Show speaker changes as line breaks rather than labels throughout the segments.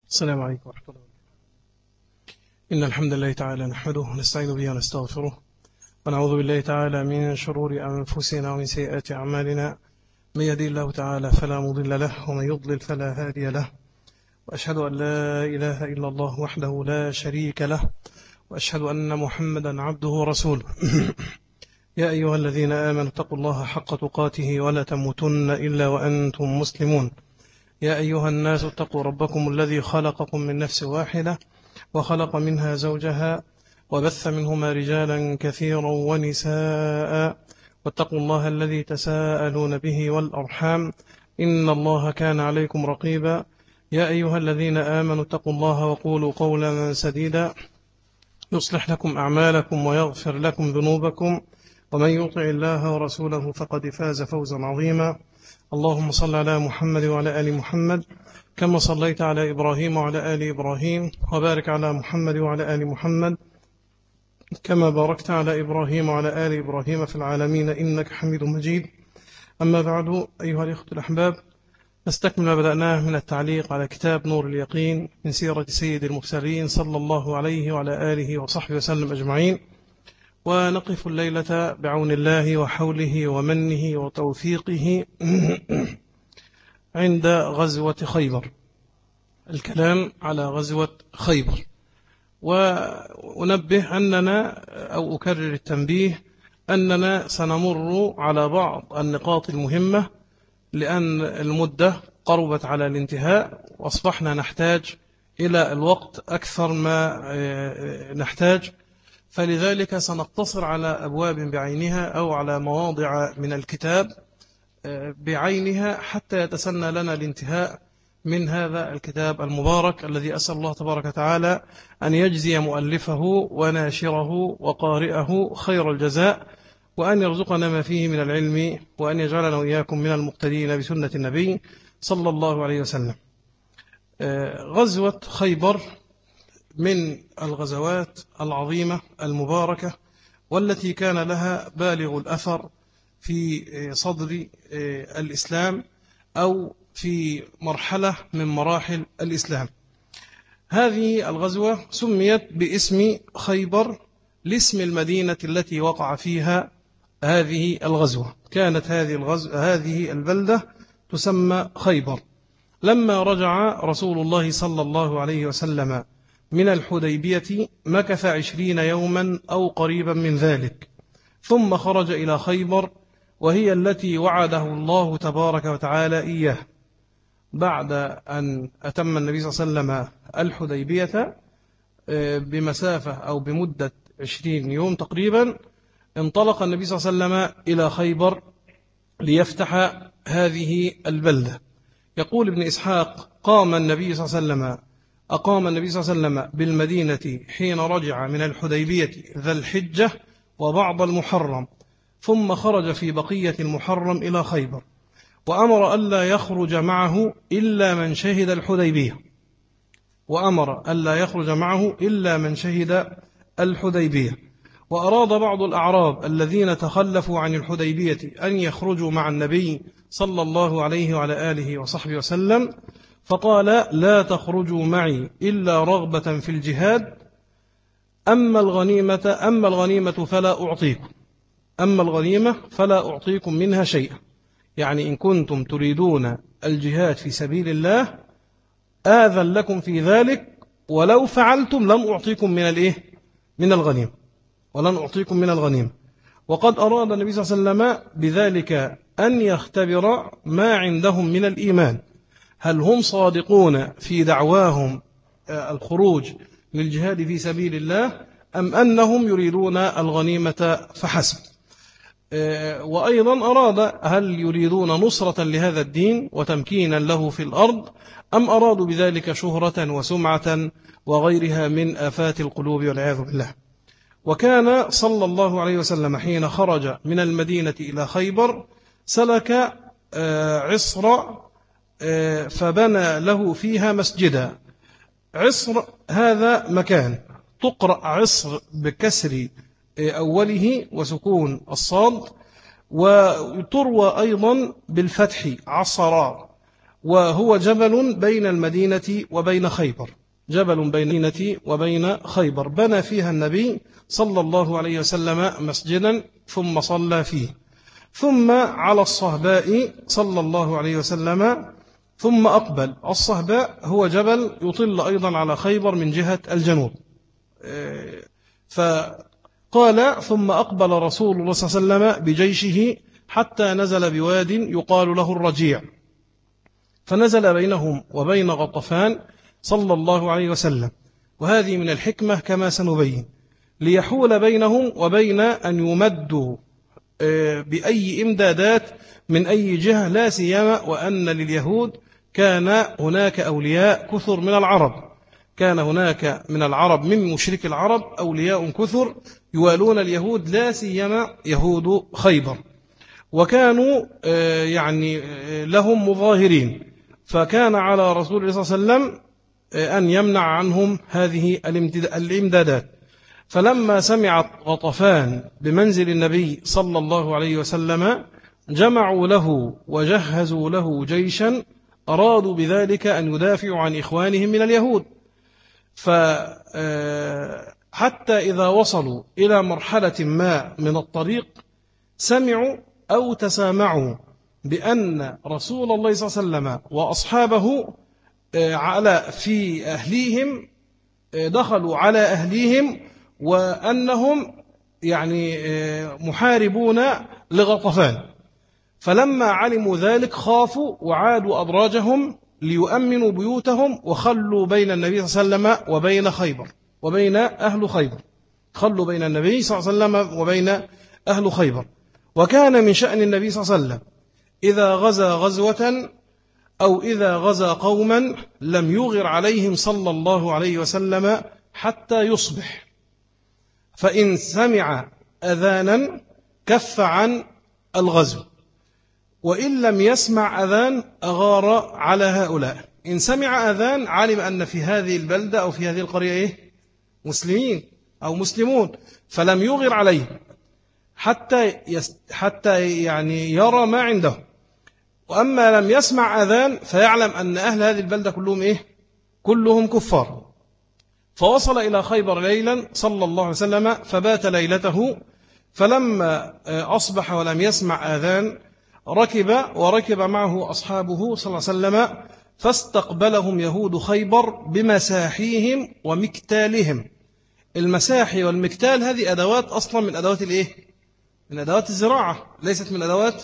السلام عليكم ورحمة الله. إن الحمد لله تعالى نحمده ونستعين به ونستغفره ونعوذ بالله تعالى من شرور أنفسنا ومن سيئات أعمالنا. من يهدي الله تعالى فلا مضل له ومن يضلل فلا هادي له، وأشهد أن لا إله إلا الله وحده لا شريك له، وأشهد أن محمدا عبده ورسوله. يا أيها الذين آمنوا اتقوا الله حق تقاته ولا تموتن إلا وأنتم مسلمون. يا أيها الناس اتقوا ربكم الذي خلقكم من نفس واحدة وخلق منها زوجها وبث منهما رجالا كثيرا ونساء، واتقوا الله الذي تساءلون به والأرحام إن الله كان عليكم رقيبا. يا أيها الذين آمنوا اتقوا الله وقولوا قولا سديدا يصلح لكم أعمالكم ويغفر لكم ذنوبكم، ومن يطع الله ورسوله فقد فاز فوزا عظيما. اللهم صل على محمد وعلى آل محمد كما صليت على إبراهيم وعلى آل إبراهيم، وبارك على محمد وعلى آل محمد كما باركت على إبراهيم وعلى آل إبراهيم في العالمين إنك حميد مجيد. أما بعد، أيها الإخوة الأحباب، نستكمل ما بدأناه من التعليق على كتاب نور اليقين من سيرة سيد المرسلين صلى الله عليه وعلى آله وصحبه وسلم أجمعين، ونقف الليلة بعون الله وحوله ومنه وتوفيقه عند غزوة خيبر، الكلام على غزوة خيبر. وأنبه أننا أو أكرر التنبيه أننا سنمر على بعض النقاط المهمة، لأن المدة قربت على الانتهاء وأصبحنا نحتاج إلى الوقت أكثر ما نحتاج، فلذلك سنقتصر على أبواب بعينها أو على مواضع من الكتاب بعينها حتى يتسنى لنا الانتهاء من هذا الكتاب المبارك، الذي أسأل الله تبارك وتعالى أن يجزي مؤلفه وناشره وقارئه خير الجزاء، وأن يرزقنا ما فيه من العلم، وأن يجعلنا وإياكم من المقتدين بسنة النبي صلى الله عليه وسلم. غزوة خيبر من الغزوات العظيمة المباركة، والتي كان لها بالغ الأثر في صدر الإسلام أو في مرحلة من مراحل الإسلام. هذه الغزوة سميت باسم خيبر لاسم المدينة التي وقع فيها هذه الغزوة. كانت هذه البلدة تسمى خيبر. لما رجع رسول الله صلى الله عليه وسلم من الحديبية مكث 20 يوما أو قريبا من ذلك، ثم خرج إلى خيبر، وهي التي وعده الله تبارك وتعالى إياه. بعد أن أتم النبي صلى الله عليه وسلم الحديبية بمسافة أو بمدة 20 يوم تقريبا، انطلق النبي صلى الله عليه وسلم إلى خيبر ليفتح هذه البلدة. يقول ابن إسحاق: أقام النبي صلى الله عليه وسلم بالمدينة حين رجع من الحديبية ذا الحجة وبعض المحرم، ثم خرج في بقية المحرم إلى خيبر، وأمر ألا يخرج معه إلا من شهد الحديبية. وأراد بعض الأعراب الذين تخلفوا عن الحديبية أن يخرجوا مع النبي صلى الله عليه وعلى آله وصحبه وسلم، فقال: لا تخرجوا معي إلا رغبة في الجهاد، أما الغنيمة فلا أعطيكم منها شيئا. يعني إن كنتم تريدون الجهاد في سبيل الله آذن لكم في ذلك، ولو فعلتم لم أعطيكم من الغنيمة. وقد أراد النبي صلى الله عليه وسلم بذلك أن يختبر ما عندهم من الإيمان، هل هم صادقون في دعواهم الخروج للجهاد في سبيل الله، أم أنهم يريدون الغنيمة فحسب. وأيضا أراد هل يريدون نصرة لهذا الدين وتمكينا له في الأرض، أم أرادوا بذلك شهرة وسمعة وغيرها من آفات القلوب والعياذ بالله. وكان صلى الله عليه وسلم حين خرج من المدينة إلى خيبر سلك عصر، فبنى له فيها مسجدا. عصر هذا مكان تقرأ عصر بكسر أوله وسكون الصاد، وتروى أيضا بالفتح عصرا، وهو جبل بين المدينة وبين خيبر، جبل بين المدينة وبين خيبر، بنى فيها النبي صلى الله عليه وسلم مسجدا ثم صلى فيه. ثم على الصهباء صلى الله عليه وسلم ثم أقبل. الصهباء هو جبل يطل أيضا على خيبر من جهة الجنوب. فقال ثم أقبل رسول الله صلى الله عليه وسلم بجيشه حتى نزل بواد يقال له الرجيع، فنزل بينهم وبين غطفان صلى الله عليه وسلم. وهذه من الحكمة كما سنبين، ليحول بينهم وبين أن يمدوا بأي إمدادات من أي جهة، لا سيما وأن لليهود كان هناك أولياء كثر من العرب، كان هناك من العرب من مشرك العرب أولياء كثر يوالون اليهود، لا سيما يهود خيبر، وكانوا يعني لهم مظاهرين، فكان على رسول الله صلى الله عليه وسلم أن يمنع عنهم هذه الإمدادات. فلما سمعت غطفان بمنزل النبي صلى الله عليه وسلم جمعوا له وجهزوا له جيشا، أرادوا بذلك أن يدافعوا عن إخوانهم من اليهود. فحتى إذا وصلوا إلى مرحلة ما من الطريق سمعوا أو تسامعوا بأن رسول الله صلى الله عليه وسلم وأصحابه في أهليهم دخلوا على أهليهم، وأنهم يعني محاربون لغطفان. فلما علموا ذلك خافوا وعادوا أدراجهم ليؤمنوا بيوتهم، وخلوا بين النبي صلى الله عليه وسلم وبين خيبر وبين أهل خيبر، خلوا بين النبي صلى الله عليه وسلم وبين أهل خيبر. وكان من شأن النبي صلى الله عليه وسلم إذا غزا غزوة أو إذا غزا قوما لم يغر عليهم صلى الله عليه وسلم حتى يصبح، فإن سمع أذانا كف عن الغزو، وإن لم يسمع أذان أغار على هؤلاء. إن سمع أذان علم أن في هذه البلدة أو في هذه القرية مسلمين أو مسلمون، فلم يغر عليه حتى يعني يرى ما عنده. وأما لم يسمع أذان فيعلم أن أهل هذه البلدة كلهم كلهم كفار. فوصل إلى خيبر ليلا صلى الله عليه وسلم فبات ليلته. فلما أصبح ولم يسمع آذان وركب معه أصحابه صلى الله عليه وسلم، فاستقبلهم يهود خيبر بمساحيهم ومكتالهم. المساحي والمكتال هذه أدوات أصلا من أدوات من أدوات الزراعة، ليست من أدوات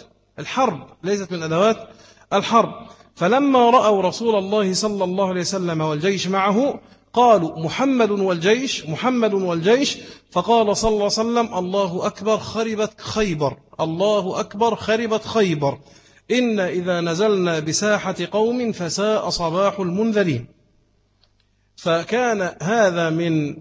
الحرب. فلما رأوا رسول الله صلى الله عليه وسلم والجيش معه قالوا محمد والجيش. فقال صلى الله عليه وسلم الله أكبر خربت خيبر، الله أكبر خربت خيبر، إن إذا نزلنا بساحة قوم فساء صباح المنذرين. فكان هذا من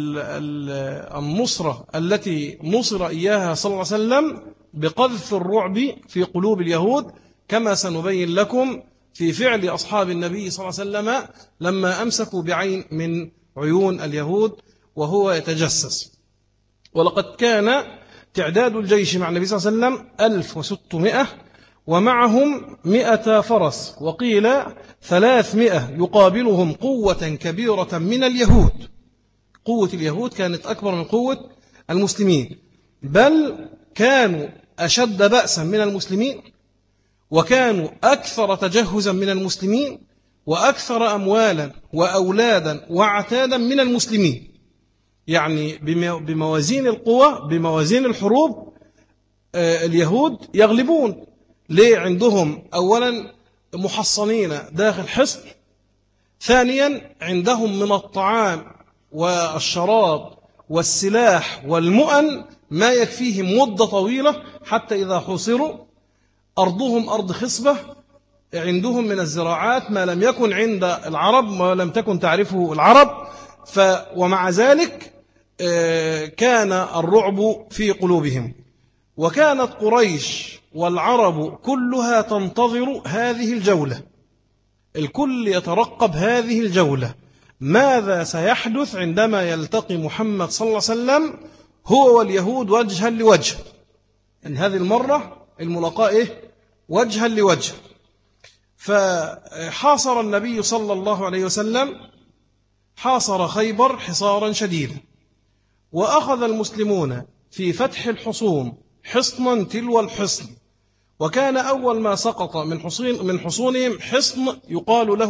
النصرة التي نصر إياها صلى الله عليه وسلم بقذف الرعب في قلوب اليهود، كما سنبين لكم في فعل أصحاب النبي صلى الله عليه وسلم لما أمسكوا بعين من عيون اليهود وهو يتجسس. ولقد كان تعداد الجيش مع النبي صلى الله عليه وسلم 1600 ومعهم 100 فرس، وقيل 300 يقابلهم قوة كبيرة من اليهود. قوة اليهود كانت أكبر من قوة المسلمين، بل كانوا أشد بأسا من المسلمين، وكانوا أكثر تجهزا من المسلمين، وأكثر أموالا وأولادا وعتادا من المسلمين. يعني بموازين القوى بموازين الحروب اليهود يغلبون. ليه؟ عندهم أولا محصنين داخل حصن، ثانيا عندهم من الطعام والشراب والسلاح والمؤن ما يكفيهم مدة طويلة، حتى إذا حوصروا أرضهم أرض خصبة، عندهم من الزراعات ما لم يكن عند العرب، ما لم تكن تعرفه العرب. ومع ذلك كان الرعب في قلوبهم. وكانت قريش والعرب كلها تنتظر هذه الجولة، الكل يترقب هذه الجولة، ماذا سيحدث عندما يلتقي محمد صلى الله عليه وسلم هو واليهود وجها لوجه. يعني هذه المرة الملاقاة وجها لوجه. فحاصر النبي صلى الله عليه وسلم حاصر خيبر حصارا شديدا، وأخذ المسلمون في فتح الحصون حصنا تلو الحصن، وكان أول ما سقط من حصونهم حصن يقال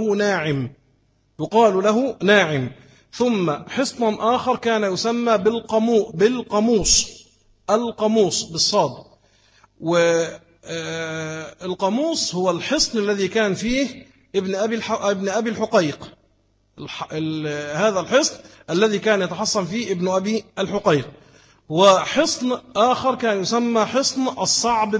له ناعم، ثم حصن آخر كان يسمى القموص بالصاد. والقموص هو الحصن الذي كان فيه ابن أبي الحقيق، هذا الحصن الذي كان يتحصن فيه ابن أبي الحقيق. وحصن آخر كان يسمى حصن الصعب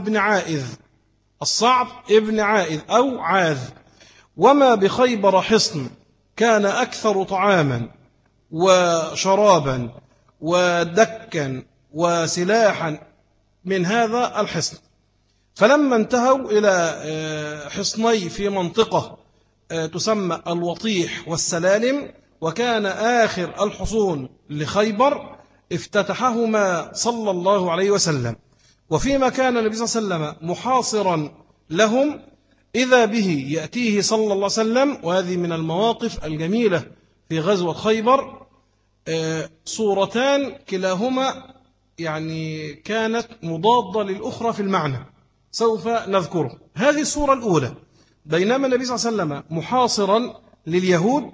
ابن عائذ أو عاذ. وما بخيبر حصن كان أكثر طعاما وشرابا ودكا وسلاحا من هذا الحصن. فلما انتهوا إلى حصني في منطقة تسمى الوطيح والسلالم، وكان آخر الحصون لخيبر، افتتحهما صلى الله عليه وسلم. وفيما كان النبي صلى الله عليه وسلم محاصرا لهم، إذا به يأتيه صلى الله عليه وسلم، وهذه من المواقف الجميلة في غزوة خيبر، صورتان كلاهما يعني كانت مضادة للأخرى في المعنى، سوف نذكره. هذه الصورة الأولى، بينما النبي صلى الله عليه وسلم محاصرا لليهود،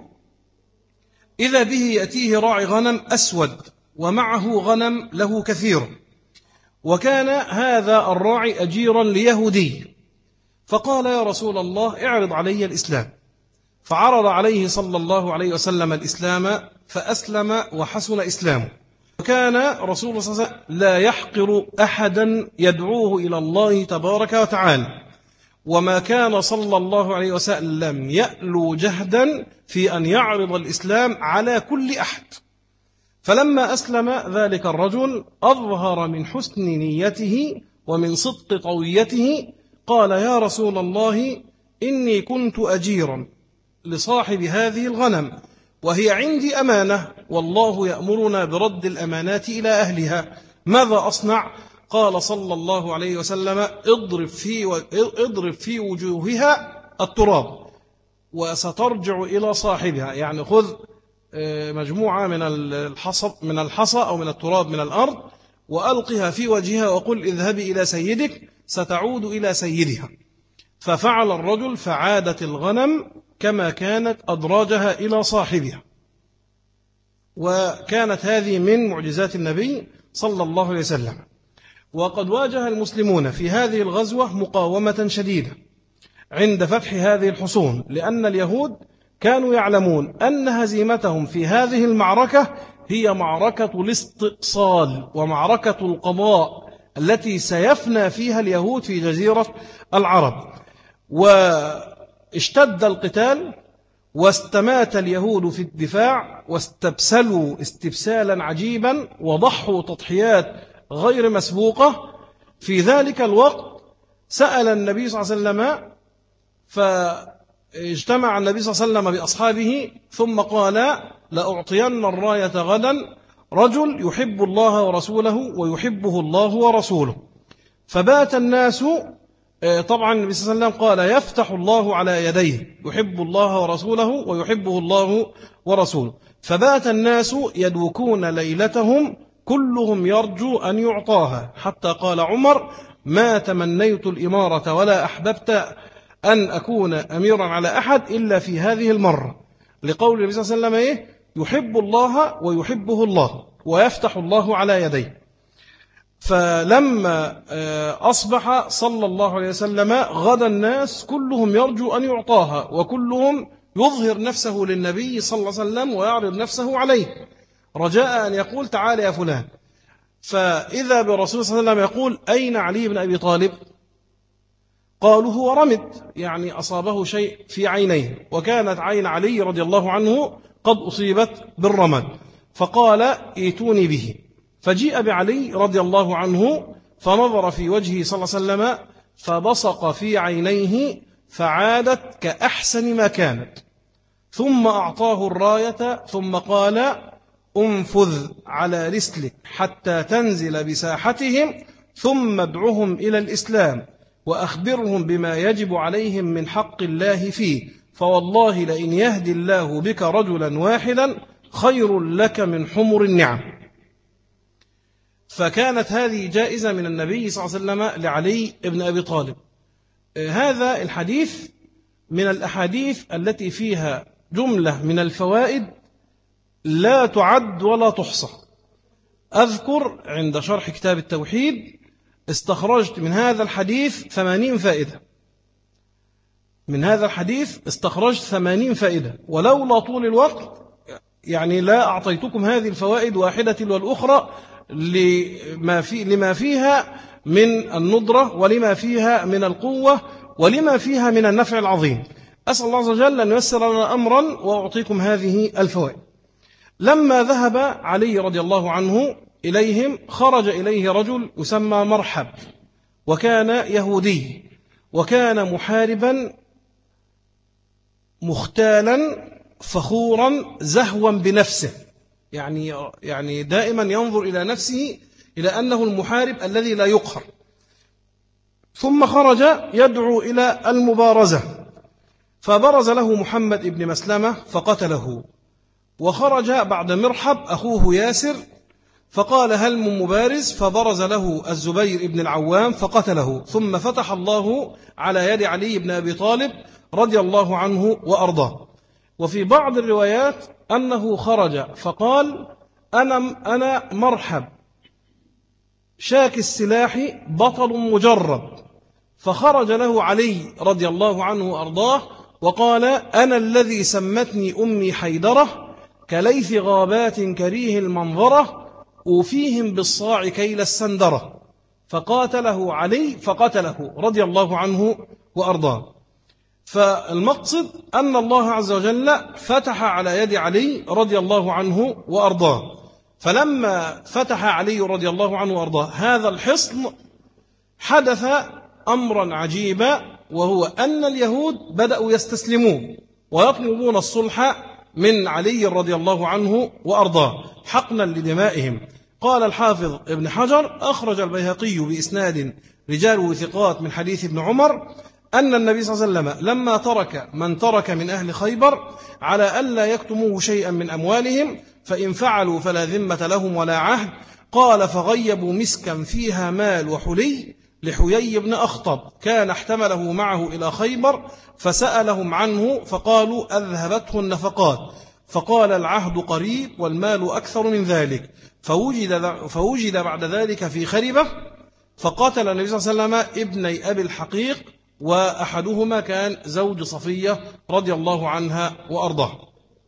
إذا به يأتيه راعي غنم أسود ومعه غنم له كثير، وكان هذا الراعي أجيرا ليهودي، فقال يا رسول الله اعرض علي الإسلام، فعرض عليه صلى الله عليه وسلم الإسلام فأسلم وحسن إسلامه. وكان رسول الله صلى الله عليه وسلم لا يحقر أحدا يدعوه إلى الله تبارك وتعالى، وما كان صلى الله عليه وسلم يألو جهدا في أن يعرض الإسلام على كل أحد. فلما أسلم ذلك الرجل أظهر من حسن نيته ومن صدق طويته، قال يا رسول الله إني كنت أجيرا لصاحب هذه الغنم، وهي عندي أمانة، والله يأمرنا برد الأمانات إلى أهلها، ماذا أصنع؟ قال صلى الله عليه وسلم اضرب في وجوهها التراب وسترجع إلى صاحبها، يعني خذ مجموعة من الحصى أو من التراب من الأرض وألقها في وجهها وقل اذهبي إلى سيدك ستعود إلى سيدها. ففعل الرجل، فعادت الغنم كما كانت أدراجها إلى صاحبها. وكانت هذه من معجزات النبي صلى الله عليه وسلم. وقد واجه المسلمون في هذه الغزوة مقاومة شديدة عند فتح هذه الحصون، لأن اليهود كانوا يعلمون أن هزيمتهم في هذه المعركة هي معركة الاستئصال ومعركة القضاء التي سيفنى فيها اليهود في جزيرة العرب. واشتد القتال واستمات اليهود في الدفاع، واستبسلوا استبسالا عجيبا، وضحوا تضحيات غير مسبوقة. في ذلك الوقت سأل النبي صلى الله عليه وسلم، فاجتمع النبي صلى الله عليه وسلم بأصحابه ثم قال لأعطين الراية غدا رجل يحب الله ورسوله ويحبه الله ورسوله. فبات الناس، طبعا النبي صلى الله عليه وسلم قال يفتح الله على يديه، يحب الله ورسوله ويحبه الله ورسوله. فبات الناس يدوكون ليلتهم كلهم يرجو أن يعطاها، حتى قال عمر ما تمنيت الإمارة ولا أحببت أن أكون أميرا على أحد إلا في هذه المرة، لقول النبي صلى الله عليه وسلم يحب الله ويحبه الله ويفتح الله على يديه. فلما أصبح صلى الله عليه وسلم غدا الناس كلهم يرجو أن يعطاها، وكلهم يظهر نفسه للنبي صلى الله عليه وسلم ويعرض نفسه عليه رجاء أن يقول تعال يا فلان. فإذا برسول صلى الله عليه وسلم يقول أين علي بن أبي طالب؟ قالوا هو رمد، يعني أصابه شيء في عينيه، وكانت عين علي رضي الله عنه قد أصيبت بالرمد. فقال ائتوني به، فجيء بعلي رضي الله عنه فنظر في وجهه صلى الله عليه وسلم فبصق في عينيه فعادت كأحسن ما كانت، ثم أعطاه الراية ثم قال انفذ على رسلك حتى تنزل بساحتهم ثم ادعهم إلى الإسلام، وأخبرهم بما يجب عليهم من حق الله فيه، فوالله لئن يهدي الله بك رجلا واحدا خير لك من حمر النعم. فكانت هذه جائزة من النبي صلى الله عليه وسلم لعلي بن أبي طالب. هذا الحديث من الأحاديث التي فيها جملة من الفوائد لا تعد ولا تحصى. أذكر عند شرح كتاب التوحيد استخرجت من هذا الحديث 80 فائدة. من هذا الحديث استخرجت 80 فائدة، ولولا طول الوقت يعني لا أعطيتكم هذه الفوائد واحدة والأخرى لما فيها من الندرة ولما فيها من القوة ولما فيها من النفع العظيم. أسأل الله عز وجل أن ييسر لنا أمرا وأعطيكم هذه الفوائد. لما ذهب علي رضي الله عنه إليهم خرج إليه رجل يسمى مرحب، وكان يهودي، وكان محاربا مختالا فخورا زهوا بنفسه، يعني دائما ينظر إلى نفسه إلى أنه المحارب الذي لا يقهر. ثم خرج يدعو إلى المبارزة، فبرز له محمد بن مسلمة فقتله. وخرج بعد مرحب أخوه ياسر فقال هل من مبارز، فبرز له الزبير بن العوام فقتله. ثم فتح الله على يد علي بن أبي طالب رضي الله عنه وأرضاه. وفي بعض الروايات أنه خرج فقال أنا مرحب شاك السلاح بطل مجرد، فخرج له علي رضي الله عنه وأرضاه وقال أنا الذي سمتني أمي حيدرة كليث غابات كريه المنظرة وفيهم بالصاع كيل السندرة، فقاتله علي فقتله رضي الله عنه وأرضاه. فالمقصد أن الله عز وجل فتح على يد علي رضي الله عنه وأرضاه. فلما فتح علي رضي الله عنه وأرضاه هذا الحصن حدث أمرا عجيبا، وهو أن اليهود بدأوا يستسلمون ويطلبون الصلح من علي رضي الله عنه وأرضاه حقنا لدمائهم. قال الحافظ ابن حجر أخرج البيهقي بإسناد رجال ثقات من حديث ابن عمر أن النبي صلى الله عليه وسلم لما ترك من ترك من أهل خيبر على ألا يكتموه شيئا من أموالهم، فإن فعلوا فلا ذمة لهم ولا عهد، قال فغيبوا مسكا فيها مال وحلي لحيي بن أخطب كان احتمله معه إلى خيبر، فسألهم عنه فقالوا أذهبته النفقات، فقال العهد قريب والمال أكثر من ذلك، فوجد بعد ذلك في خربة، فقاتل النبي صلى الله عليه وسلم ابني أبي الحقيق، وأحدهما كان زوج صفية رضي الله عنها وأرضاه.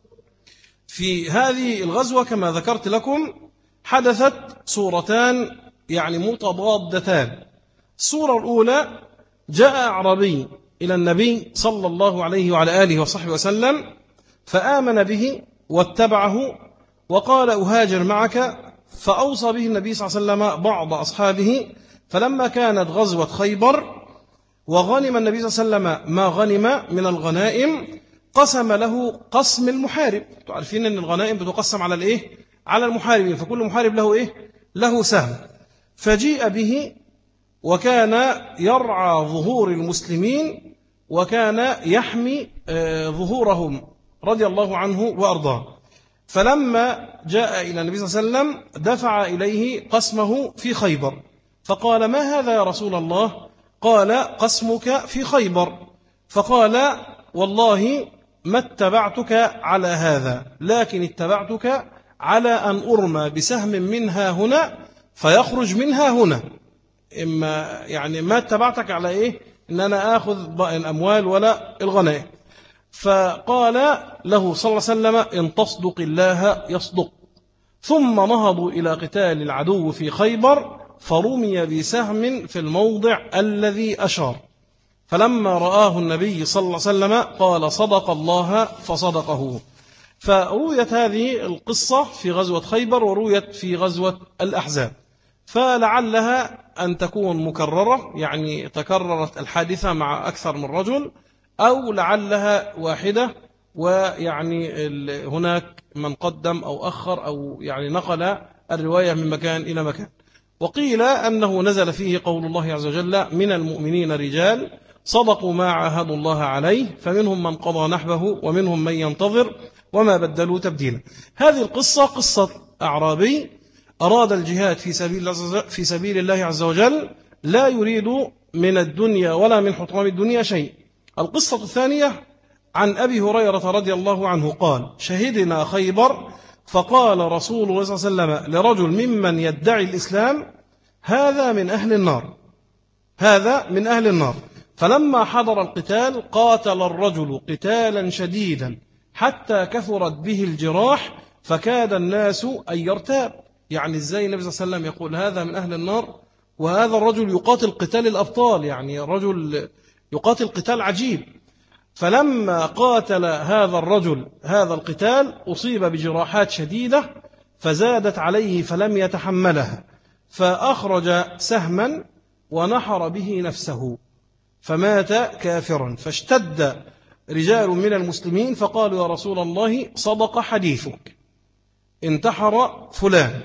في هذه الغزوة كما ذكرت لكم حدثت صورتان يعني متضادتان. الصورة الأولى جاء أعرابي إلى النبي صلى الله عليه وعلى آله وصحبه وسلم فآمن به واتبعه وقال أهاجر معك، فأوصى به النبي صلى الله عليه وسلم بعض أصحابه. فلما كانت غزوة خيبر وغنم النبي صلى الله عليه وسلم ما غنم من الغنائم قسم له قسم المحارب. تعرفين أن الغنائم بتقسم على الإيه؟ على المحاربين، فكل محارب له إيه؟ له سهم. فجيء به وكان يرعى ظهور المسلمين وكان يحمي ظهورهم رضي الله عنه وأرضاه. فلما جاء إلى النبي صلى الله عليه وسلم دفع إليه قسمه في خيبر، فقال ما هذا يا رسول الله؟ قال قسمك في خيبر. فقال والله ما اتبعتك على هذا، لكن اتبعتك على أن أرمى بسهم منها هنا فيخرج منها هنا. إما يعني ما اتبعتك على إيه؟ إن أنا آخذ الأموال ولا الغنائم. فقال له صلى الله عليه وسلم إن تصدق الله يصدق. ثم نهضوا إلى قتال العدو في خيبر فرمي بسهم في الموضع الذي أشار. فلما رآه النبي صلى الله عليه وسلم قال صدق الله فصدقه. فرويت هذه القصة في غزوة خيبر ورويت في غزوة الأحزاب، فلعلها أن تكون مكررة، يعني تكررت الحادثة مع أكثر من رجل، أو لعلها واحدة ويعني هناك من قدم أو أخر أو يعني نقل الرواية من مكان إلى مكان. وقيل أنه نزل فيه قول الله عز وجل من المؤمنين رجال صدقوا ما عاهدوا الله عليه فمنهم من قضى نحبه ومنهم من ينتظر وما بدلوا تبديلا. هذه القصة قصة أعرابي أراد الجهاد في سبيل الله عز وجل، لا يريد من الدنيا ولا من حطام الدنيا شيء. القصة الثانية عن أبي هريرة رضي الله عنه قال: شهدنا خيبر فقال رسول الله صلى الله عليه وسلم لرجل ممن يدعي الإسلام: هذا من أهل النار، هذا من أهل النار. فلما حضر القتال قاتل الرجل قتالا شديدا حتى كثرت به الجراح فكاد الناس أن يرتاب. يعني إزاي النبي صلى الله عليه وسلم يقول هذا من أهل النار وهذا الرجل يقاتل قتال الأبطال؟ يعني رجل يقاتل قتال عجيب. فلما قاتل هذا الرجل هذا القتال أصيب بجراحات شديدة فزادت عليه فلم يتحملها، فأخرج سهما ونحر به نفسه فمات كافرا. فاشتد رجال من المسلمين فقالوا: يا رسول الله صدق حديثك، انتحر فلان.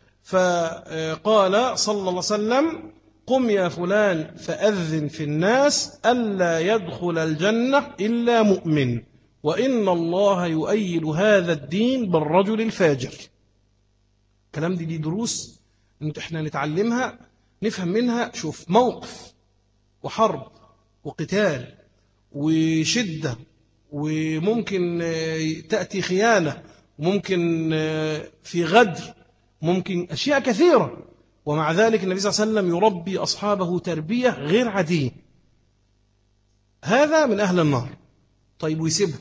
فقال صلى الله عليه وسلم: قم يا فلان فأذن في الناس ألا يدخل الجنة إلا مؤمن، وإن الله يؤيد هذا الدين بالرجل الفاجر. الكلام دي دروس احنا نتعلمها نفهم منها. شوف، موقف وحرب وقتال وشدة، وممكن تأتي خيانة، وممكن في غدر، ممكن أشياء كثيرة، ومع ذلك النبي صلى الله عليه وسلم يربي أصحابه تربية غير عادية. هذا من أهل النار. طيب ويسيبهم؟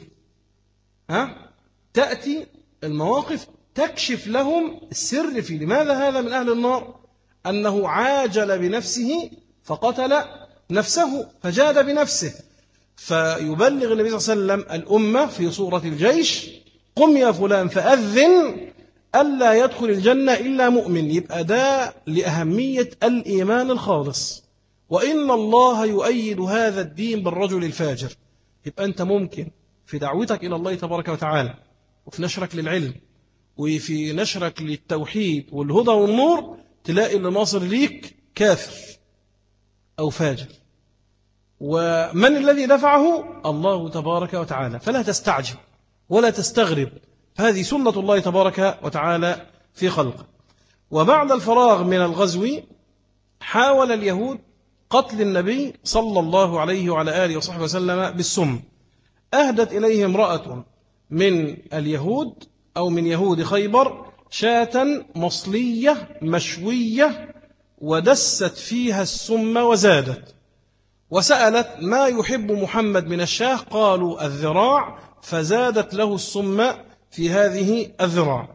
تأتي المواقف تكشف لهم السر في لماذا هذا من أهل النار، أنه عاجل بنفسه فقتل نفسه فجاد بنفسه. فيبلغ النبي صلى الله عليه وسلم الأمة في صورة الجيش: قم يا فلان فأذن ألا يدخل الجنة إلا مؤمن. يبقى ده لأهمية الإيمان الخالص، وإن الله يؤيد هذا الدين بالرجل الفاجر. يبقى أنت ممكن في دعوتك إلى الله تبارك وتعالى، وفي نشرك للعلم، وفي نشرك للتوحيد والهدى والنور، تلاقي اللي ناصر ليك كافر أو فاجر. ومن الذي دفعه؟ الله تبارك وتعالى. فلا تستعجب ولا تستغرب، هذه سنة الله تبارك وتعالى في خلقه. وبعد الفراغ من الغزو حاول اليهود قتل النبي صلى الله عليه وعلى آله وصحبه وسلم بالسم. أهدت إليه امرأة من اليهود أو من يهود خيبر شاة مصلية مشوية ودست فيها السم وزادت، وسألت: ما يحب محمد من الشاه؟ قالوا: الذراع، فزادت له السم في هذه الذراع.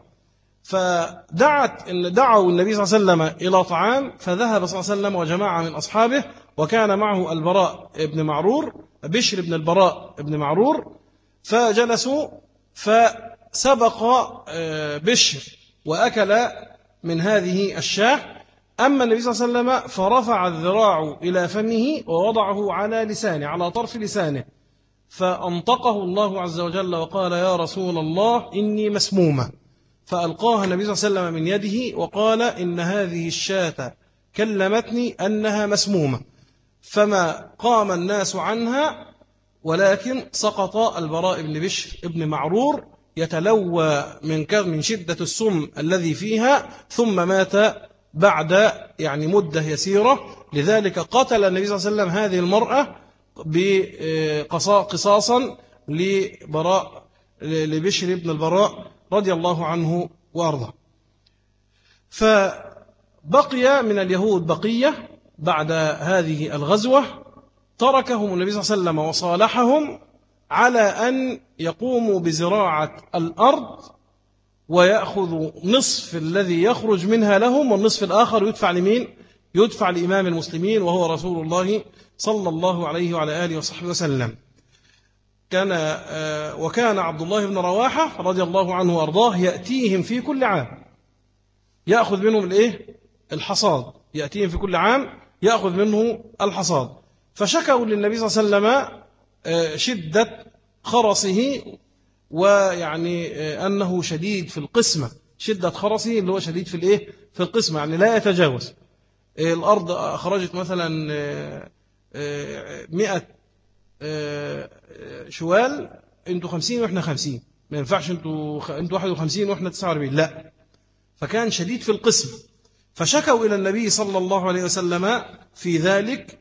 دعوا النبي صلى الله عليه وسلم إلى طعام، فذهب صلى الله عليه وسلم وجماعة من أصحابه، وكان معه البراء ابن معرور، بشر بن البراء ابن معرور. فجلسوا فسبق بشر وأكل من هذه الشاه. أما النبي صلى الله عليه وسلم فرفع الذراع إلى فمه ووضعه على لسانه، على طرف لسانه، فأنطقه الله عز وجل وقال: يا رسول الله إني مسمومة. فألقاها النبي صلى الله عليه وسلم من يده وقال: إن هذه الشاة كلمتني أنها مسمومة. فما قام الناس عنها، ولكن سقط البراء بن بشر ابن معرور يتلوى من شدة السم الذي فيها، ثم مات بعد مدة يسيرة. لذلك قتل النبي صلى الله عليه وسلم هذه المرأة قصاصا لبشر بن البراء رضي الله عنه وأرضاه. فبقي من اليهود بقية بعد هذه الغزوة، تركهم النبي صلى الله عليه وسلم وصالحهم على أن يقوموا بزراعة الأرض ويأخذوا نصف الذي يخرج منها لهم، والنصف الآخر يدفع لمين؟ يدفع لإمام المسلمين وهو رسول الله صلى الله عليه وعلى آله وصحبه وسلم. وكان عبد الله بن رواحة رضي الله عنه وأرضاه يأتيهم في كل عام يأخذ منهم الحصاد، يأتيهم في كل عام يأخذ منه الحصاد. فشكوا للنبي صلى الله عليه وسلم شدة خرسه، أنه شديد في القسمة. شدة خرسه اللي هو شديد في القسمة، لا يتجاوز. الأرض أخرجت مثلا 100 شوال، انتوا 50 واحنا 50، ما ينفعش انتوا 51 واحنا 49، لا. فكان شديد في القسم، فشكوا إلى النبي صلى الله عليه وسلم في ذلك.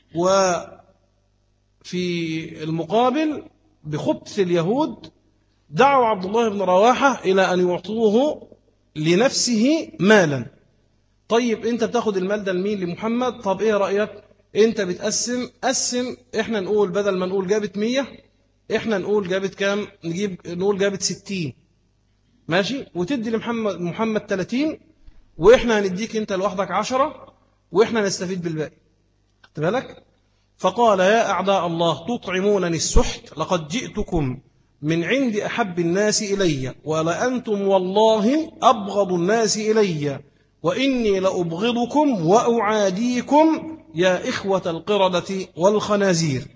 وفي المقابل بخبث اليهود دعوا عبد الله بن رواحة إلى أن يعطوه لنفسه مالا. طيب أنت بتاخد المال ده لمين؟ لمحمد. طب إيه رأيك؟ أنت بتقسم، قسم، إحنا نقول بدل ما نقول جابت 100، إحنا نقول جابت كام؟ نقول جابت 60، ماشي، وتدي لمحمد 30، وإحنا هنديك أنت لوحدك 10، وإحنا نستفيد بالباقي. خدت بالك؟ فقال يا أعداء الله تطعمونني السحت، لقد جئتكم من عند أحب الناس إلي، ولأنتم والله أبغض الناس إلي، وإني لأبغضكم وأعاديكم يا إخوة القردة والخنازير.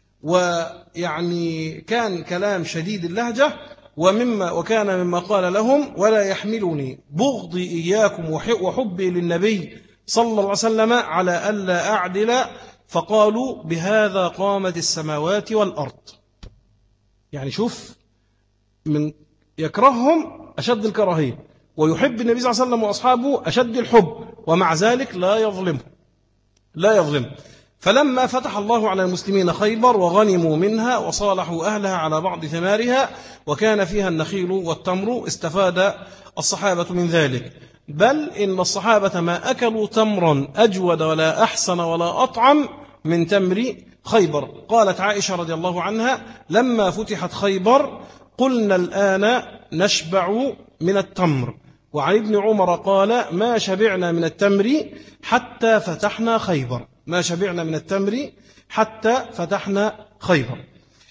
ويعني كان كلام شديد اللهجة، وكان مما قال لهم ولا يحملني بغضي إياكم وحبي للنبي صلى الله عليه وسلم على ألا أعدل. فقالوا بهذا قامت السماوات والأرض. يعني شوف، من يكرههم أشد الكراهية، ويحب النبي صلى الله عليه وسلم وأصحابه أشد الحب، ومع ذلك لا يظلم. فلما فتح الله على المسلمين خيبر وغنموا منها وصالحوا أهلها على بعض ثمارها وكان فيها النخيل والتمر، استفاد الصحابة من ذلك، بل إن الصحابة ما أكلوا تمرا أجود ولا أحسن ولا أطعم من تمر خيبر. قالت عائشة رضي الله عنها لما فتحت خيبر قلنا الآن نشبع من التمر. وعن ابن عمر قال ما شبعنا من التمر حتى فتحنا خيبر، ما شبعنا من التمر حتى فتحنا خيبر.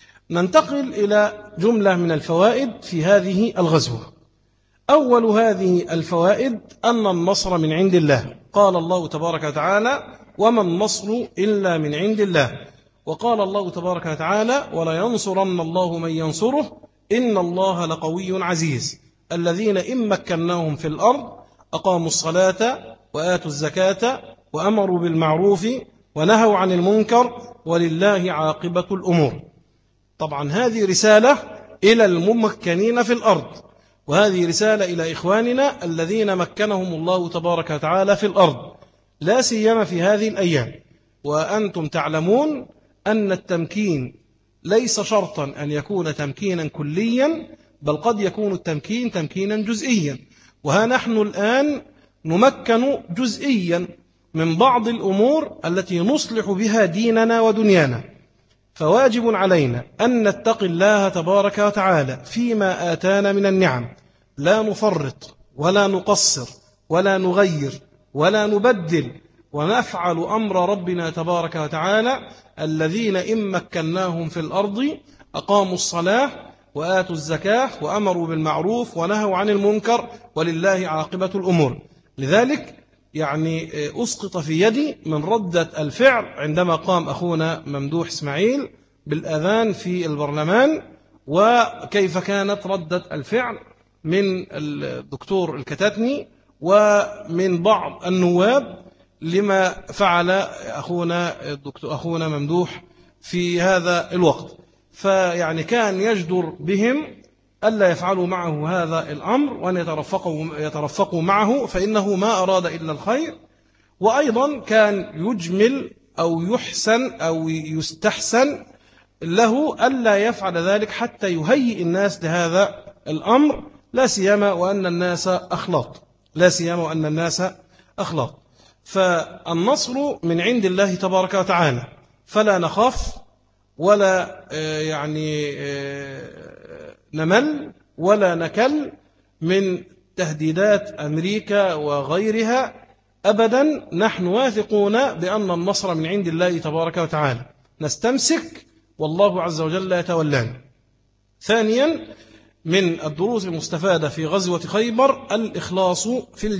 ننتقل إلى جملة من الفوائد في هذه الغزوة. أول هذه الفوائد أن النصر من عند الله. قال الله تبارك وتعالى وما النصر إلا من عند الله. وقال الله تبارك وتعالى ولا ينصرن الله من ينصره إن الله لقوي عزيز. الذين إن مكناهم في الأرض أقاموا الصلاة وآتوا الزكاة وأمروا بالمعروف ونهوا عن المنكر ولله عاقبة الأمور. طبعا هذه رسالة إلى الممكنين في الأرض، وهذه رسالة إلى إخواننا الذين مكنهم الله تبارك وتعالى في الأرض، لا سيما في هذه الأيام. وأنتم تعلمون أن التمكين ليس شرطا أن يكون تمكينا كليا، بل قد يكون التمكين تمكينا جزئيا. وها نحن الآن نمكن جزئيا من بعض الأمور التي نصلح بها ديننا ودنيانا، فواجب علينا أن نتقي الله تبارك وتعالى فيما آتانا من النعم، لا نفرط ولا نقصر ولا نغير ولا نبدل، ونفعل أمر ربنا تبارك وتعالى. الذين إن مكناهم في الأرض أقاموا الصلاة وآتوا الزكاة وأمروا بالمعروف ونهوا عن المنكر ولله عاقبة الأمور. لذلك يعني أسقط في يدي من ردة الفعل عندما قام أخونا ممدوح إسماعيل بالأذان في البرلمان، وكيف كانت ردة الفعل من الدكتور الكتاتني ومن بعض النواب لما فعل أخونا ممدوح في هذا الوقت. فيعني كان يجدر بهم ألا يفعلوا معه هذا الأمر وأن يترفقوا معه، فإنه ما أراد إلا الخير. وأيضا كان يجمل أو يحسن أو يستحسن له ألا يفعل ذلك حتى يهيئ الناس لهذا الأمر، لا سيما وأن الناس أخلاق. فالنصر من عند الله تبارك وتعالى، فلا نخاف ولا نمل ولا نكل من تهديدات أمريكا وغيرها أبدا. نحن واثقون بأن النصر من عند الله تبارك وتعالى، نستمسك والله عز وجل يتولانا. ثانيا من الدروس المستفادة في غزوة خيبر الإخلاص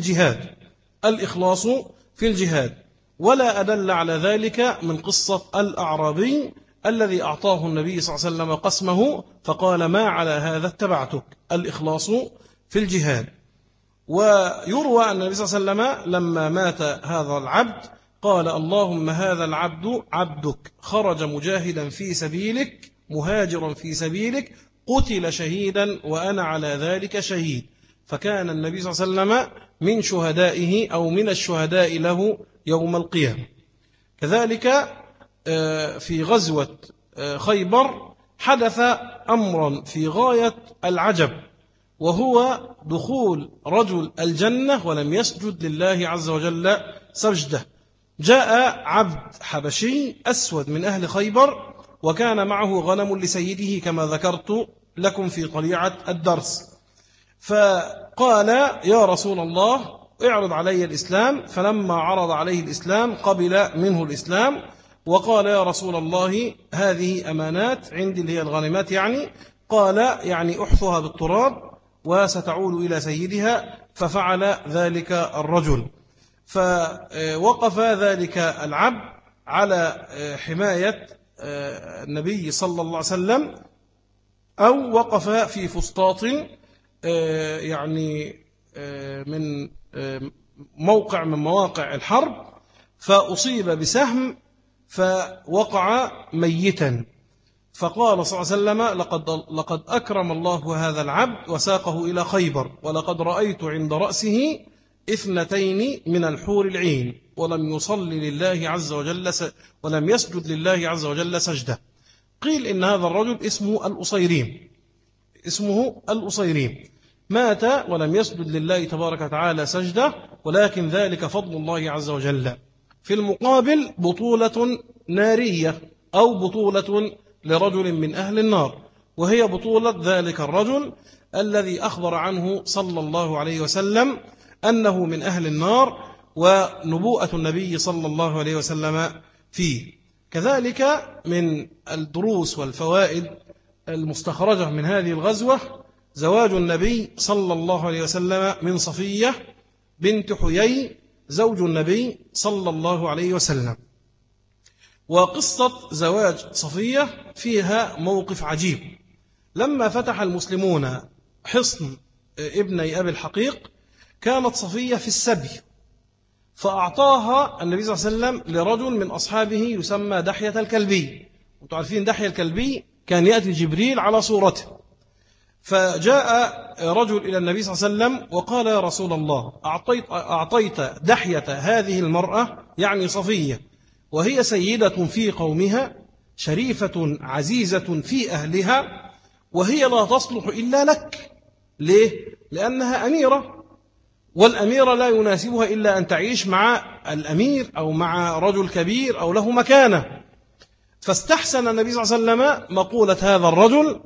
في الجهاد. ولا أدل على ذلك من قصة الأعرابي الذي أعطاه النبي صلى الله عليه وسلم قسمه فقال ما على هذا اتبعتك. الإخلاص في الجهاد. ويروى أن النبي صلى الله عليه وسلم لما مات هذا العبد قال اللهم هذا العبد عبدك خرج مجاهدا في سبيلك مهاجرا في سبيلك قتل شهيدا وأنا على ذلك شهيد. فكان النبي صلى الله عليه وسلم من شهدائه أو من الشهداء له يوم القيامة. كذلك في غزوة خيبر حدث أمرا في غاية العجب، وهو دخول رجل الجنة ولم يسجد لله عز وجل سجدة. جاء عبد حبشي أسود من أهل خيبر وكان معه غنم لسيده كما ذكرت لكم في طليعة الدرس، فقال يا رسول الله اعرض علي الإسلام. فلما عرض عليه الإسلام قبل منه الإسلام وقال يا رسول الله هذه أمانات عندي اللي هي الغنمات يعني. قال يعني أحفها بالتراب وستعود إلى سيدها. ففعل ذلك الرجل، فوقف ذلك العبد على حماية النبي صلى الله عليه وسلم، أو وقف في فسطاط يعني من موقع من مواقع الحرب، فأصيب بسهم فوقع ميتا. فقال صلى الله عليه وسلم لقد أكرم الله هذا العبد وساقه إلى خيبر، ولقد رأيت عند رأسه 2 من الحور العين ولم يصلي لله عز وجل ولم يسجد لله عز وجل سجدة. قيل إن هذا الرجل اسمه الأصيريم مات ولم يسجد لله تبارك وتعالى سجدة، ولكن ذلك فضل الله عز وجل. في المقابل بطولة نارية أو بطولة لرجل من أهل النار، وهي بطولة ذلك الرجل الذي أخبر عنه صلى الله عليه وسلم أنه من أهل النار، ونبوءة النبي صلى الله عليه وسلم فيه. كذلك من الدروس والفوائد المستخرجة من هذه الغزوة زواج النبي صلى الله عليه وسلم من صفية بنت حيي زوج النبي صلى الله عليه وسلم. وقصة زواج صفية فيها موقف عجيب. لما فتح المسلمون حصن ابني أبي الحقيق كانت صفية في السبي، فأعطاها النبي صلى الله عليه وسلم لرجل من أصحابه يسمى دحية الكلبي. وتعرفين دحية الكلبي كان يأتي جبريل على صورته. فجاء رجل إلى النبي صلى الله عليه وسلم وقال يا رسول الله أعطيت دحية هذه المرأة يعني صفية وهي سيدة في قومها شريفة عزيزة في أهلها، وهي لا تصلح إلا لك. ليه؟ لأنها أميرة، والأميرة لا يناسبها إلا أن تعيش مع الأمير أو مع رجل كبير أو له مكانة. فاستحسن النبي صلى الله عليه وسلم مقولة هذا الرجل،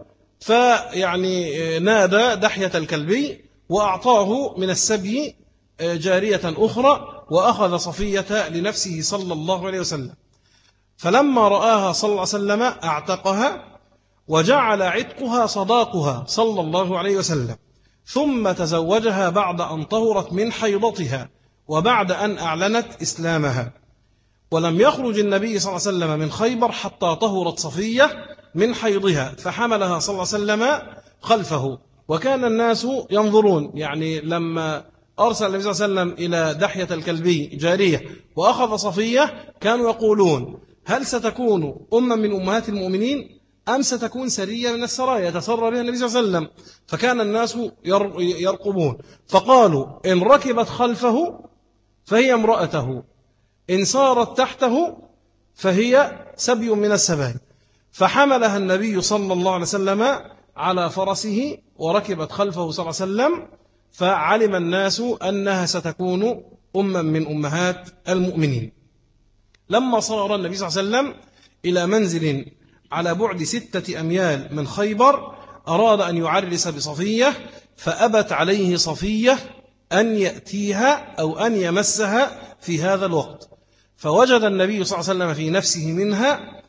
فيعني نادى دحية الكلبي وأعطاه من السبي جارية أخرى، وأخذ صفية لنفسه صلى الله عليه وسلم. فلما رآها صلى الله عليه وسلم اعتقها وجعل عتقها صداقها صلى الله عليه وسلم، ثم تزوجها بعد أن طهرت من حيضتها وبعد أن أعلنت إسلامها. ولم يخرج النبي صلى الله عليه وسلم من خيبر حتى طهرت صفية من حيضها، فحملها صلى الله عليه وسلم خلفه. وكان الناس ينظرون، يعني لما أرسل النبي صلى الله عليه وسلم إلى دحية الكلبي جارية وأخذ صفية كانوا يقولون هل ستكون أمة من أمهات المؤمنين أم ستكون سرية من السرايا يتسرى بها النبي صلى الله عليه وسلم؟ فكان الناس يرقبون، فقالوا إن ركبت خلفه فهي امرأته، إن صارت تحته فهي سبي من السبايا. فحملها النبي صلى الله عليه وسلم على فرسه وركبت خلفه صلى الله عليه وسلم، فعلم الناس أنها ستكون أما من أمهات المؤمنين. لما صار النبي صلى الله عليه وسلم إلى منزل على بعد 6 أميال من خيبر أراد أن يعرس بصفية، فأبت عليه صفية أن يأتيها أو أن يمسها في هذا الوقت. فوجد النبي صلى الله عليه وسلم في نفسه منها،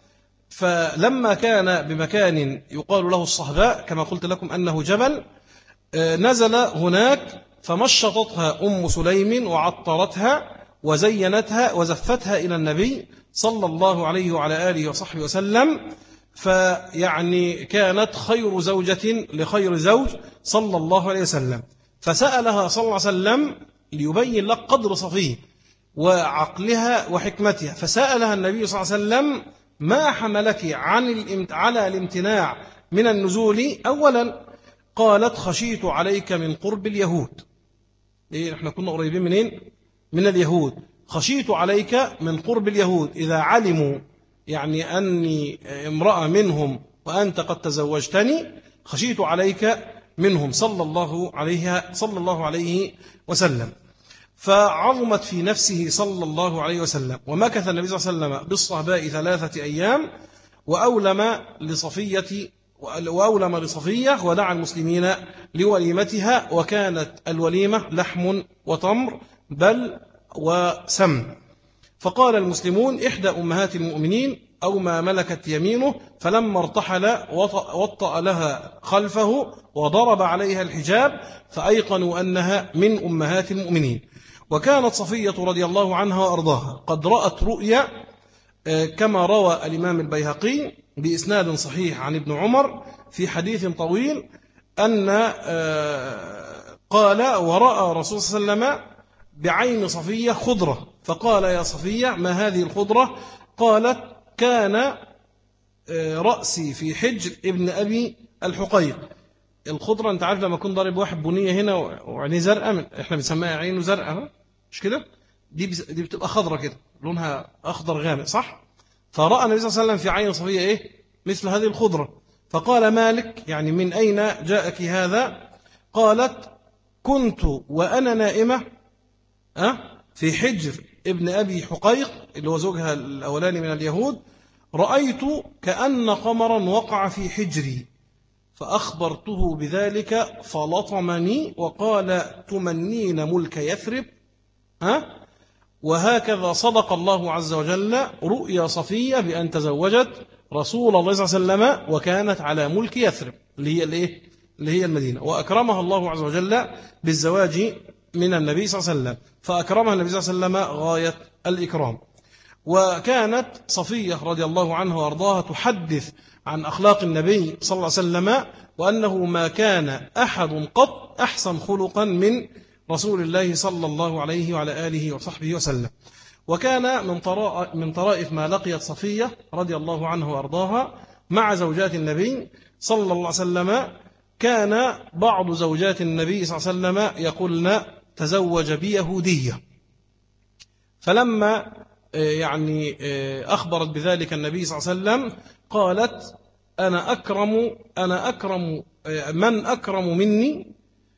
فلما كان بمكان يقال له الصهباء كما قلت لكم أنه جبل، نزل هناك فمشطتها أم سليم وعطرتها وزينتها وزفتها إلى النبي صلى الله عليه وعلى آله وصحبه وسلم. فيعني كانت خير زوجة لخير زوج صلى الله عليه وسلم. فسألها صلى الله عليه وسلم ليبين لك قدر صفية وعقلها وحكمتها، فسألها النبي صلى الله عليه وسلم ما حملك على الامتناع من النزول؟ أولا قالت خشيت عليك من قرب اليهود. إيه، احنا كنا قريبين منين؟ من اليهود. خشيت عليك من قرب اليهود، إذا علموا يعني أني امرأة منهم وأنت قد تزوجتني خشيت عليك منهم صلى الله عليه وسلم. فعظمت في نفسه صلى الله عليه وسلم، ومكث النبي صلى الله عليه وسلم بالصهباء 3 أيام، وأولم لصفية ودعا المسلمين لوليمتها، وكانت الوليمة لحم وتمر بل وسمن. فقال المسلمون إحدى أمهات المؤمنين أو ما ملكت يمينه، فلما ارتحل وطأ لها خلفه وضرب عليها الحجاب، فأيقنوا أنها من أمهات المؤمنين. وكانت صفية رضي الله عنها وأرضاها قد رأت رؤيا كما روى الإمام البيهقي بإسناد صحيح عن ابن عمر في حديث طويل أن قال ورأى رسول صلى الله عليه وسلم بعين صفية خضرة، فقال يا صفية ما هذه الخضرة؟ قالت كان رأسي في حجر ابن أبي الحقيق. الخضرة أنت عارف لما يكون ضارب واحد بنية هنا وعينيه زرقاء، احنا بنسميها عينه زرقاء مش كده؟ دي بتبقى خضرة كده لونها أخضر غامق صح؟ فرأى النبي صلى الله عليه وسلم في عين صفية إيه؟ مثل هذه الخضرة، فقال مالك يعني من أين جاءك هذا؟ قالت كنت وأنا نائمة في حجر ابن أبي حقيق اللي هو زوجها الأولاني من اليهود، رأيت كأن قمرا وقع في حجري فأخبرته بذلك فلطمني وقال تمنين ملك يثرب. وهكذا صدق الله عز وجل رؤيا صفية بأن تزوجت رسول الله صلى الله عليه وسلم وكانت على ملك يثرب اللي هي المدينة، وأكرمها الله عز وجل بالزواج من النبي صلى الله عليه وسلم، فأكرمها النبي صلى الله عليه وسلم غاية الإكرام. وكانت صفية رضي الله عنها وأرضاها تحدث عن أخلاق النبي صلى الله عليه وسلم، وأنه ما كان أحد قط أحسن خلقا من رسول الله صلى الله عليه وعلى آله وصحبه وسلم. وكان من طرائف ما لقيت صفية رضي الله عنه وأرضاها مع زوجات النبي صلى الله عليه وسلم، كان بعض زوجات النبي صلى الله عليه وسلم يقولن تزوج بيهودية، فلما أخبرت بذلك النبي صلى الله عليه وسلم قالت أنا أكرم من أكرم مني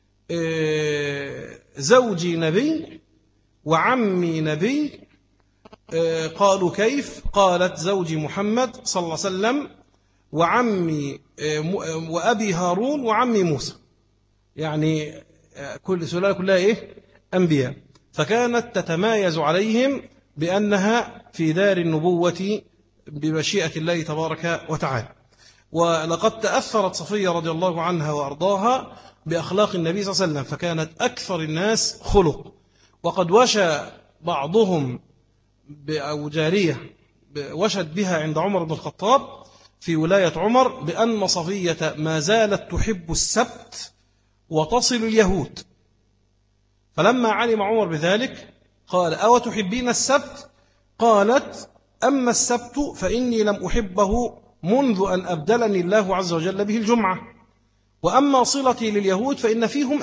زوجي نبي وعمي نبي. قالوا كيف؟ قالت زوجي محمد صلى الله عليه وسلم وعمي وأبي هارون وعمي موسى، يعني كل سلالة كلها أنبياء، فكانت تتمايز عليهم بأنها في دار النبوة بمشيئة الله تبارك وتعالى. ولقد تأثرت صفية رضي الله عنها وأرضاها بأخلاق النبي صلى الله عليه وسلم، فكانت أكثر الناس خلق. وقد وشى بعضهم أو جارية وشت بها عند عمر بن الخطاب في ولاية عمر بأن صفية ما زالت تحب السبت وتصل اليهود، فلما علم عمر بذلك قال أو تحبين السبت؟ قالت أما السبت فإني لم أحبه منذ أن أبدلني الله عز وجل به الجمعة، وأما صلتي لليهود فإن فيهم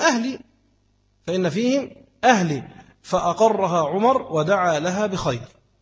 أهلي. فأقرها عمر ودعا لها بخير.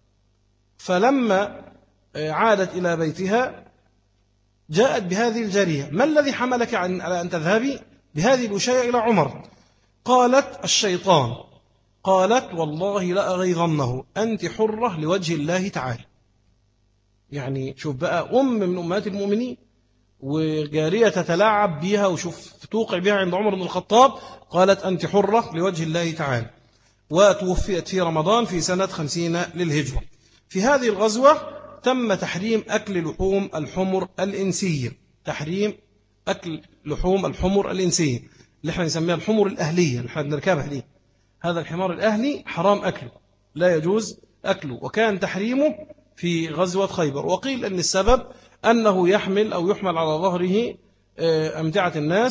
فلما عادت إلى بيتها جاءت بهذه الجارية، ما الذي حملك على أن تذهبي بهذه الوشاية إلى عمر؟ قالت الشيطان. قالت والله لأغيظنه، أنت حرة لوجه الله تعالى. يعني شوف بقى من أمهات المؤمنين وجارية تتلاعب بها وشوف توقع بها عند عمر بن الخطاب، قالت أنت حرة لوجه الله تعالى. وتوفيت في رمضان في سنة 50 للهجرة. في هذه الغزوة تم تحريم أكل لحوم الحمر الإنسية، تحريم أكل لحوم الحمر الإنسية اللي احنا نسميها الحمر الأهلية اللي احنا بنركبها دي. هذا الحمار الأهلي حرام أكله، لا يجوز أكله، وكان تحريمه في غزوة خيبر. وقيل أن السبب أنه يحمل على ظهره أمتعة الناس،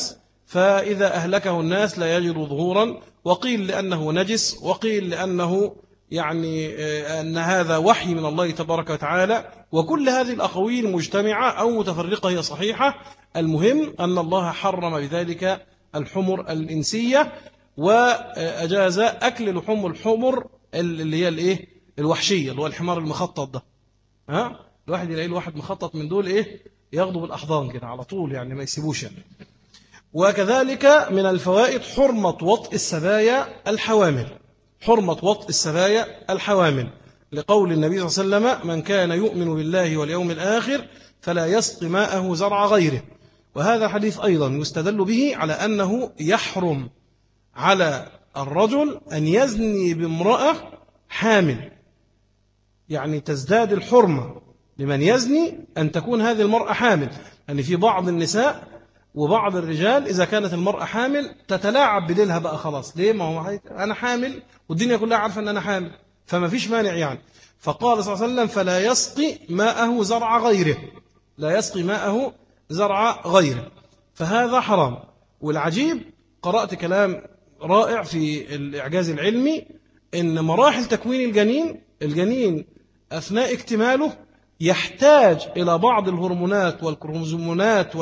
فإذا أهلكه الناس لا يجد ظهورا، وقيل لأنه نجس، وقيل لأنه يعني أن هذا وحي من الله تبارك وتعالى. وكل هذه الأقاويل مجتمعة أو متفرقة هي صحيحة. المهم أن الله حرم بذلك الحمر الإنسية، وأجاز أكل لحوم الحمر اللي هي الإيه الوحشية، اللي هو الحمار المخطط ده. الواحد يلاقي الواحد مخطط من دول إيه ياخده بالأحضان كده على طول، يعني ما يسيبوش يعني. وكذلك من الفوائد حرمة وطء السبايا الحوامل، حرمة وطء السبايا الحوامل، لقول النبي صلى الله عليه وسلم: من كان يؤمن بالله واليوم الآخر فلا يسق ماءه زرع غيره. وهذا حديث أيضا يستدل به على أنه يحرم على الرجل أن يزني بامرأة حامل، يعني تزداد الحرمة لمن يزني أن تكون هذه المرأة حامل. يعني في بعض النساء وبعض الرجال إذا كانت المرأة حامل تتلاعب بديلها بقى، خلاص ليه، ما هو أنا حامل والدنيا كلها عارفة أن أنا حامل، فما فيش مانع يعني. فقال صلى الله عليه وسلم: فلا يسقي ماءه زرع غيره، لا يسقي ماءه زرع غيره، فهذا حرام. والعجيب قرأت كلام رائع في الإعجاز العلمي، إن مراحل تكوين الجنين أثناء اكتماله يحتاج إلى بعض الهرمونات والكروموزومات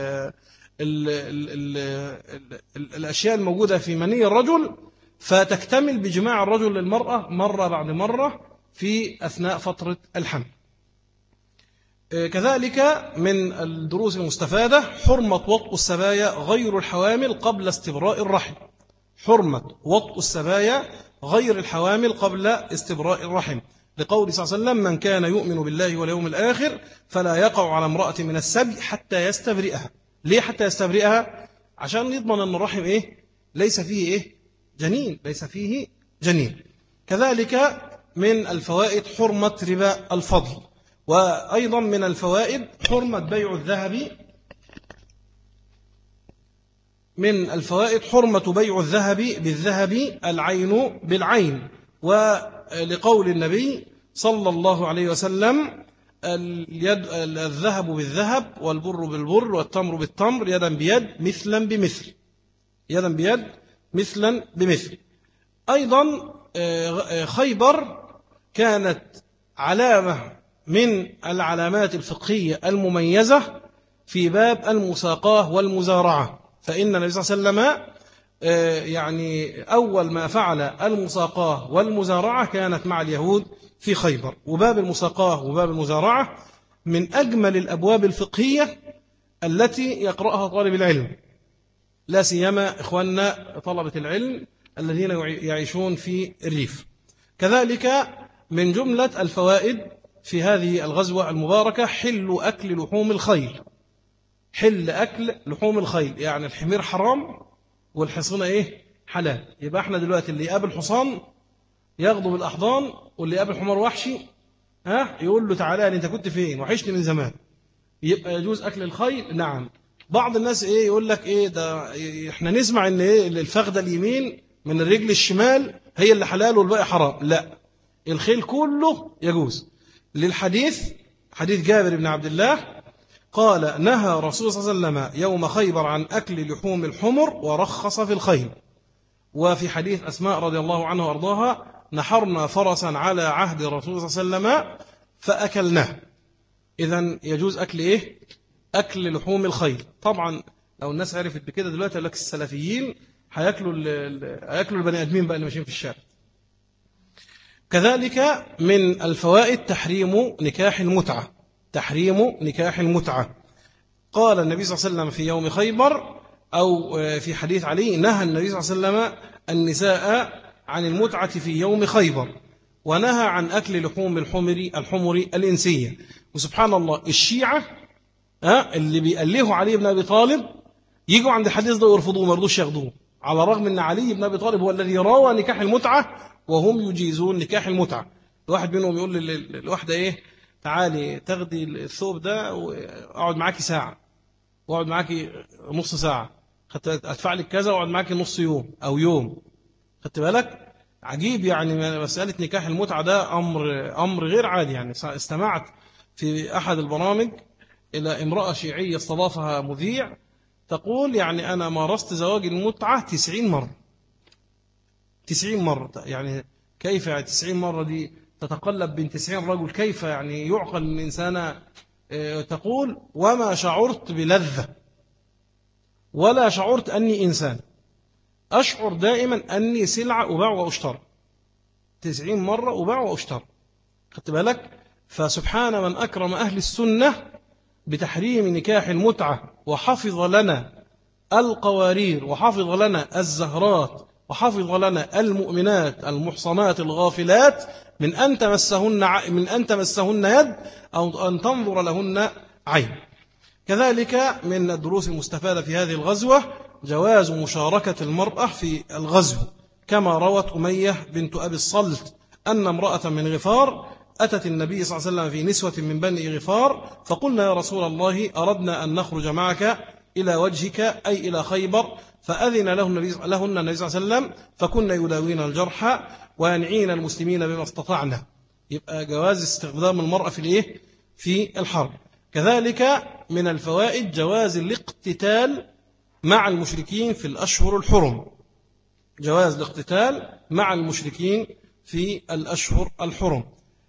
الأشياء الموجودة في مني الرجل، فتكتمل بجماع الرجل للمرأة مرة بعد مرة في أثناء فترة الحمل. كذلك من الدروس المستفادة حرمة وطء السبايا غير الحوامل قبل استبراء الرحم، حرمة وطء السبايا غير الحوامل قبل استبراء الرحم، لقول صلى الله عليه وسلم: من كان يؤمن بالله واليوم الآخر فلا يقع على امرأة من السبي حتى يستبرئها. ليه حتى يستبرئها؟ عشان يضمن أن الرحم ليس فيه جنين، ليس فيه جنين. كذلك من الفوائد حرمة ربا الفضل. وأيضا من الفوائد حرمة بيع الذهب، من الفوائد حرمة بيع الذهب بالذهب العين بالعين، ولقول النبي صلى الله عليه وسلم: الذهب بالذهب والبر بالبر والتمر بالتمر يدا بيد مثلا بمثل، يدا بيد مثلا بمثل. أيضا خيبر كانت علامة من العلامات الفقهية المميزة في باب المساقاة والمزارعة، فإن النبي صلى الله عليه وسلم يعني أول ما فعل المساقاة والمزارعة كانت مع اليهود في خيبر. وباب المساقاة وباب المزارعة من أجمل الأبواب الفقهية التي يقرأها طالب العلم، لا سيما إخواننا طلبة العلم الذين يعيشون في الريف. كذلك من جملة الفوائد في هذه الغزوة المباركة حل أكل لحوم الخيل، حل أكل لحوم الخيل، يعني الحمير حرام والحصنة حلال. يبقى احنا دلوقتي اللي يقابل حصان ياخده بالأحضان، واللي يقابل حمار وحشي يقول له: تعالى انت كنت فين، وحشني من زمان. يبقى يجوز أكل الخيل. نعم. بعض الناس يقول لك ده احنا نسمع ان الفخذة اليمين من الرجل الشمال هي اللي حلال والباقي حرام. لا، الخيل كله يجوز، للحديث حديث جابر بن عبد الله قال: نهى رسول صلى الله عليه وسلم يوم خيبر عن أكل لحوم الحمر ورخص في الخيل. وفي حديث أسماء رضي الله عنها وأرضاها: نحرنا فرسا على عهد رسول صلى الله عليه وسلم فأكلناه. إذن يجوز أكل أكل لحوم الخيل. طبعا لو الناس عرفت بكده دلوقتي لك السلفيين هياكلوا البني آدمين بقى اللي ماشيين في الشارع. كذلك من الفوائد تحريم نكاح المتعة، تحريم نكاح المتعة. قال النبي صلى الله عليه وسلم في يوم خيبر، أو في حديث علي: نهى النبي صلى الله عليه وسلم النساء عن المتعة في يوم خيبر، ونهى عن أكل لحوم الحمر الإنسية. وسبحان الله الشيعة اللي بيألهوا علي بن أبي طالب يجوا عند الحديث ده ويرفضوه، ما يرضوش ياخدوه، على الرغم أن علي بن أبي طالب هو الذي روى نكاح المتعة وهم يجيزون نكاح المتعة. الواحد منهم يقول للواحدة: تعالي تاخدي الثوب ده وأقعد معاكي ساعة، وأقعد معاكي نص ساعة، أدفع لك كذا وأقعد معاكي نص يوم أو يوم. خدت بالك؟ عجيب يعني مسألة نكاح المتعة ده أمر غير عادي. يعني استمعت في أحد البرامج إلى امرأة شيعية استضافها مذيع، تقول يعني أنا مارست زواج المتعة 90 مرة. 90 مرة يعني كيف يعني 90 مرة دي تتقلب بين 90 رجل؟ كيف يعني يعقل الإنسان؟ تقول وما شعرت بلذة ولا شعرت أني إنسان، أشعر دائما أني سلعة أباع وأشترى. 90 مرة أباع وأشترى، خدت بالك؟ فسبحان من أكرم أهل السنة بتحريم نكاح المتعة، وحفظ لنا القوارير، وحفظ لنا الزهرات، وحفظ لنا المؤمنات المحصنات الغافلات من أن تمسهن يد أو أن تنظر لهن عين. كذلك من الدروس المستفادة في هذه الغزوة جواز مشاركة المرأة في الغزو، كما روت أمية بنت أبي الصلت أن امرأة من غفار أتت النبي صلى الله عليه وسلم في نسوة من بني غفار، فقلنا يا رسول الله أردنا أن نخرج معك إلى وجهك أي إلى خيبر، فأذن لهن النبي صلى الله عليه وسلم، فكنا يداوين الجرحى وينعين المسلمين بما استطعنا. يبقى جواز استخدام المرأة في الحرب. كذلك من الفوائد جواز الاقتتال مع المشركين في الأشهر الحرم. جواز الاقتتال مع المشركين في الأشهر الحرم.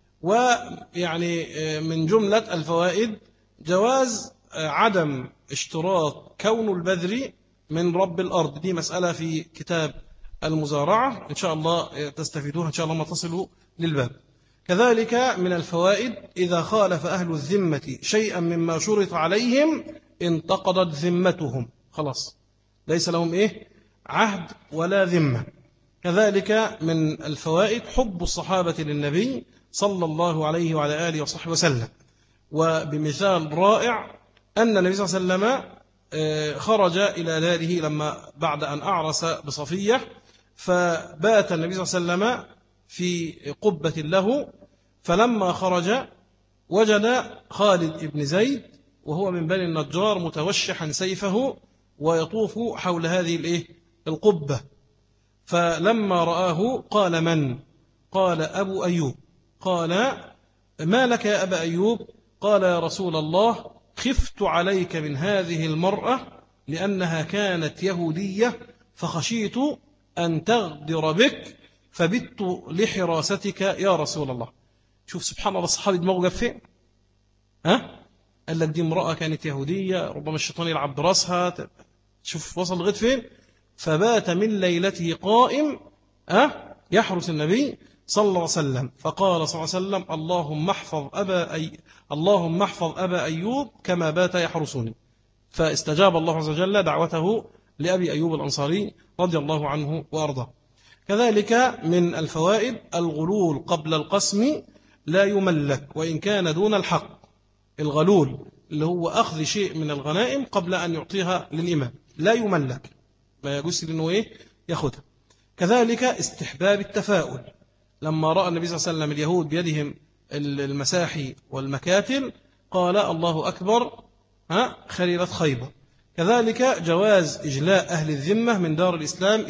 ويعني من جملة الفوائد جواز عدم اشتراط كون البذر من رب الأرض. دي مسألة في كتاب المزارعة، إن شاء الله تستفيدون إن شاء الله ما تصلوا للباب. كذلك من الفوائد إذا خالف أهل الذمة شيئا مما شرط عليهم انتقضت ذمتهم، خلاص ليس لهم عهد ولا ذمة. كذلك من الفوائد حب الصحابة للنبي صلى الله عليه وعلى آله وصحبه وسلم. وبمثال رائع أن النبي صلى الله عليه وسلم خرج إلى داره لما بعد أن أعرس بصفية، فبات النبي صلى الله عليه وسلم في قبة له، فلما خرج وجد خالد بن زيد وهو من بني النجار متوشحا سيفه ويطوف حول هذه القبة. فلما رآه قال من؟ قال أبو أيوب. قال ما لك يا أبا أيوب؟ قال يا رسول الله خفت عليك من هذه المرأة لأنها كانت يهودية فخشيت أن تغدر بك فبت لحراستك يا رسول الله. شوف سبحان الله الصحابي دماغه جاب فين؟ قال لك دي امرأة كانت يهودية ربما الشيطان يلعب براسها. شوف وصل لغاية فين. فبات من ليلته قائم يحرس النبي صلى الله عليه وسلم. فقال صلى الله عليه وسلم اللهم احفظ أبا أيوب كما بات يحرسني. فاستجاب الله عز وجل دعوته لأبي أيوب الأنصاري رضي الله عنه وأرضاه. كذلك من الفوائد الغلول قبل القسم لا يملك وإن كان دون الحق. الغلول اللي هو أخذ شيء من الغنائم قبل أن يعطيها للإمام لا يملك، ما يجوز لأنه يأخذها. كذلك استحباب التفاؤل. لما رأى النبي صلى الله عليه وسلم اليهود بيدهم المساحي والمكاتل قال الله أكبر خليلت خيبر. كذلك جواز إجلاء أهل الذمة من دار الإسلام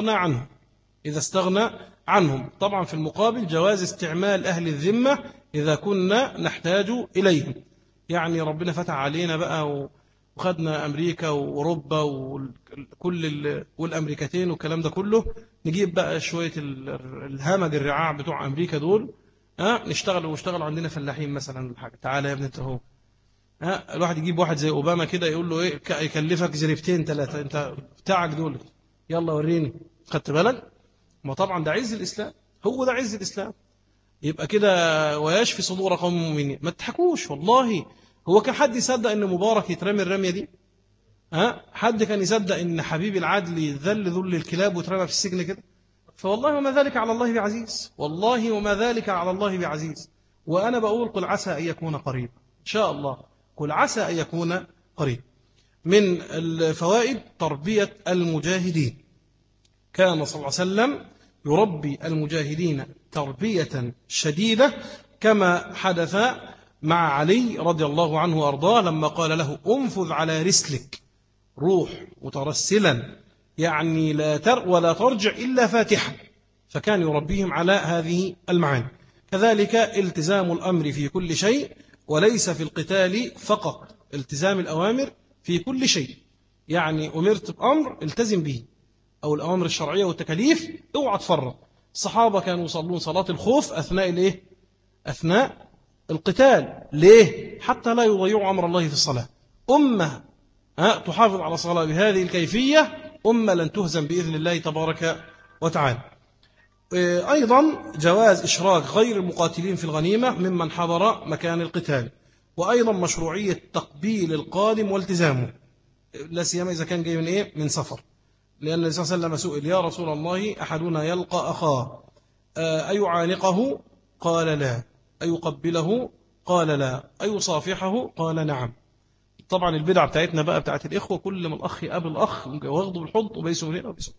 إذا استغنى عنهم. طبعا في المقابل جواز استعمال أهل الذمة إذا كنا نحتاج إليهم. يعني ربنا فتح علينا بقى وخدنا أمريكا وأوروبا والأمريكتين والكلام ده كله، نجيب بقى شوية الهمج الرعاع بتوع أمريكا دول نشتغل عندنا فلاحين مثلا. تعالى يا ابن انت هو الواحد يجيب واحد زي أوباما كده يقول له يكلفك زريبتين 3 انت بتاعك دول يلا وريني. خدت بالك؟ ما طبعا ده عز الإسلام، هو ده عز الإسلام. يبقى كده ويشفي صدور قوم مؤمنين. ما تضحكوش والله. هو كان حد يصدق ان مبارك يترمي الرمية دي؟ حد كان يصدق ان حبيب العدل يذل ذل الكلاب ويترمى في السجن كده؟ فوالله وما ذلك على الله بعزيز، والله وما ذلك على الله بعزيز. وأنا بقول قل عسى أن يكون قريب إن شاء الله، قل عسى أن يكون قريب. من الفوائد تربية المجاهدين. كان صلى الله عليه وسلم يربي المجاهدين تربية شديدة كما حدث مع علي رضي الله عنه وأرضاه لما قال له انفذ على رسلك، روح مترسلا يعني ولا ترجع إلا فاتحا. فكان يربيهم على هذه المعاني. كذلك التزام الأمر في كل شيء وليس في القتال فقط، التزام الأوامر في كل شيء. يعني أمرت بأمر التزم به، أو الأوامر الشرعية والتكاليف اوعى تفرط. الصحابة كانوا يصلون صلاة الخوف أثناء الإيه؟ أثناء القتال. ليه؟ حتى لا يضيعوا أمر الله في الصلاة. أمة تحافظ على الصلاة بهذه الكيفية، أمة لن تهزم بإذن الله تبارك وتعالى. أيضا جواز إشراك غير المقاتلين في الغنيمة ممن حضر مكان القتال، وأيضا مشروعية تقبيل القادم والتزامه، لا سيما إذا كان جاي من إيه؟ من سفر. لأن النبي صلى الله عليه وسلم سئل: يا رسول الله أحدنا يلقى أخاه أيعانقه؟ قال لا. أيقبله؟ قال لا. أيصافحه؟ قال نعم. طبعا البدعة بتاعتنا بقى بتاعت الإخوة، كل ما الأخ يقابل الأخ واخده بالحضن وبيسوا هنا وبيسوا.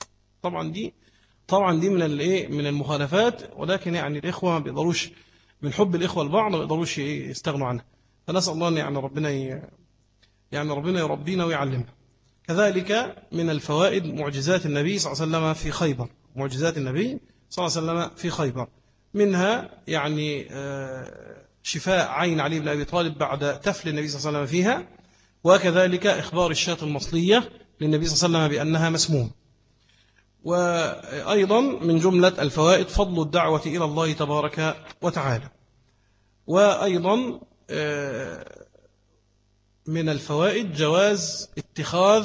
طبعا دي من الايه، من المخالفات، ولكن يعني الإخوة ما بيقدروش من حب الإخوة البعض ما بيقدروش يستغنوا عنها. فنسأل الله يعني ربنا يربينا ويعلمنا. كذلك من الفوائد معجزات النبي صلى الله عليه وسلم في خيبر. معجزات النبي صلى الله عليه وسلم في خيبر منها يعني شفاء عين علي بن أبي طالب بعد تفل النبي صلى الله عليه وسلم فيها، وكذلك إخبار الشاة المصلية للنبي صلى الله عليه وسلم بأنها مسموم. وأيضا من جملة الفوائد فضل الدعوة إلى الله تبارك وتعالى. وأيضا من الفوائد جواز اتخاذ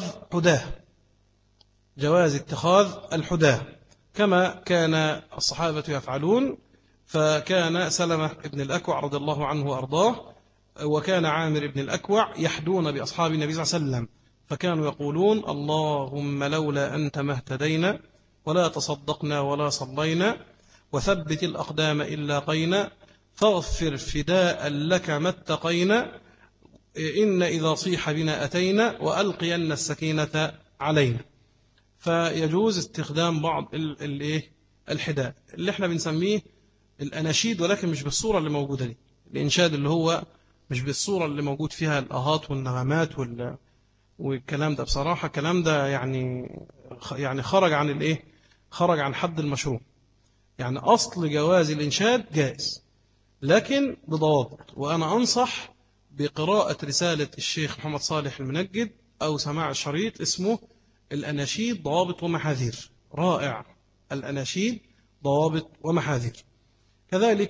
الحداه كما كان الصحابة يفعلون. فكان سلمة بن الأكوع رضي الله عنه وأرضاه وكان عامر بن الأكوع يحدون بأصحاب النبي صلى الله عليه وسلم، فكانوا يقولون: اللهم لولا أنت ما اهتدينا ولا تصدقنا ولا صلينا وثبت الأقدام إلا قينا فاغفر فداء لك ما اتقينا إن إذا صيح بنا أتينا وألقين السكينة علينا. فيجوز استخدام بعض الحداء اللي احنا بنسميه الأناشيد، ولكن مش بالصورة اللي موجودة دي. الإنشاد اللي هو مش بالصورة اللي موجود فيها الأهات والنغمات والكلام ده. بصراحة الكلام ده يعني خرج عن حد المشروع. يعني أصل جواز الإنشاد جائز لكن بضوابط. وأنا أنصح بقراءة رسالة الشيخ محمد صالح المنجد أو سماع الشريط اسمه الأناشيد ضوابط ومحاذير، رائع. الأناشيد ضوابط ومحاذير. كذلك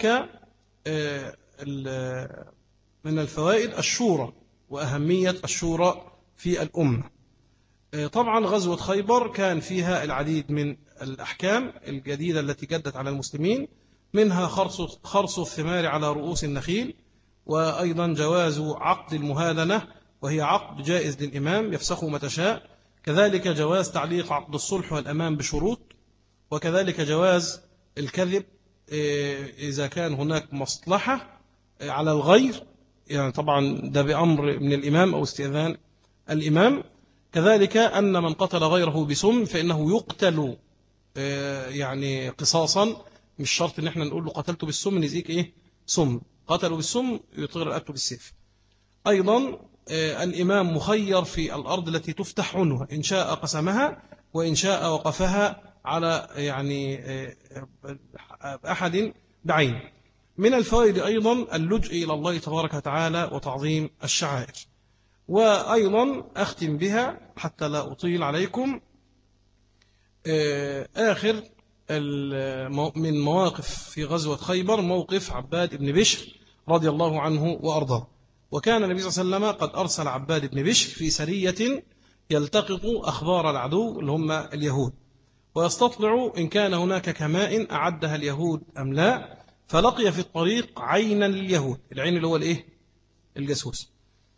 من الفوائد الشورى وأهمية الشورى في الأمة. طبعا غزوة خيبر كان فيها العديد من الأحكام الجديدة التي جدت على المسلمين، منها خرص الثمار على رؤوس النخيل، وأيضا جواز عقد المهادنة وهي عقد جائز للإمام يفسخه متى شاء، كذلك جواز تعليق عقد الصلح والأمان بشروط، وكذلك جواز الكذب إذا كان هناك مصلحة على الغير، يعني طبعا ده بأمر من الإمام أو استئذان الإمام. كذلك أن من قتل غيره بسم فإنه يقتل يعني قصاصا، مش شرط إن احنا نقول له قتلته بالسم نزيك سم، قتلوا بالسم يطير رقبته بالسيف. أيضا الإمام مخير في الأرض التي تفتح عنها، إن شاء قسمها وإن شاء وقفها على يعني أحد بعين. من الفوائد أيضا اللجء إلى الله تبارك وتعالى وتعظيم الشعائر. وأيضا أختم بها حتى لا أطيل عليكم، آخر من مواقف في غزوة خيبر موقف عباد بن بشر رضي الله عنه وأرضاه. وكان النبي صلى الله عليه وسلم قد أرسل عباد بن بشر في سرية يلتقط أخبار العدو اللي هم اليهود، ويستطلع إن كان هناك كمائن أعدها اليهود أم لا. فلقي في الطريق عينا لليهود، العين اللي هو الجاسوس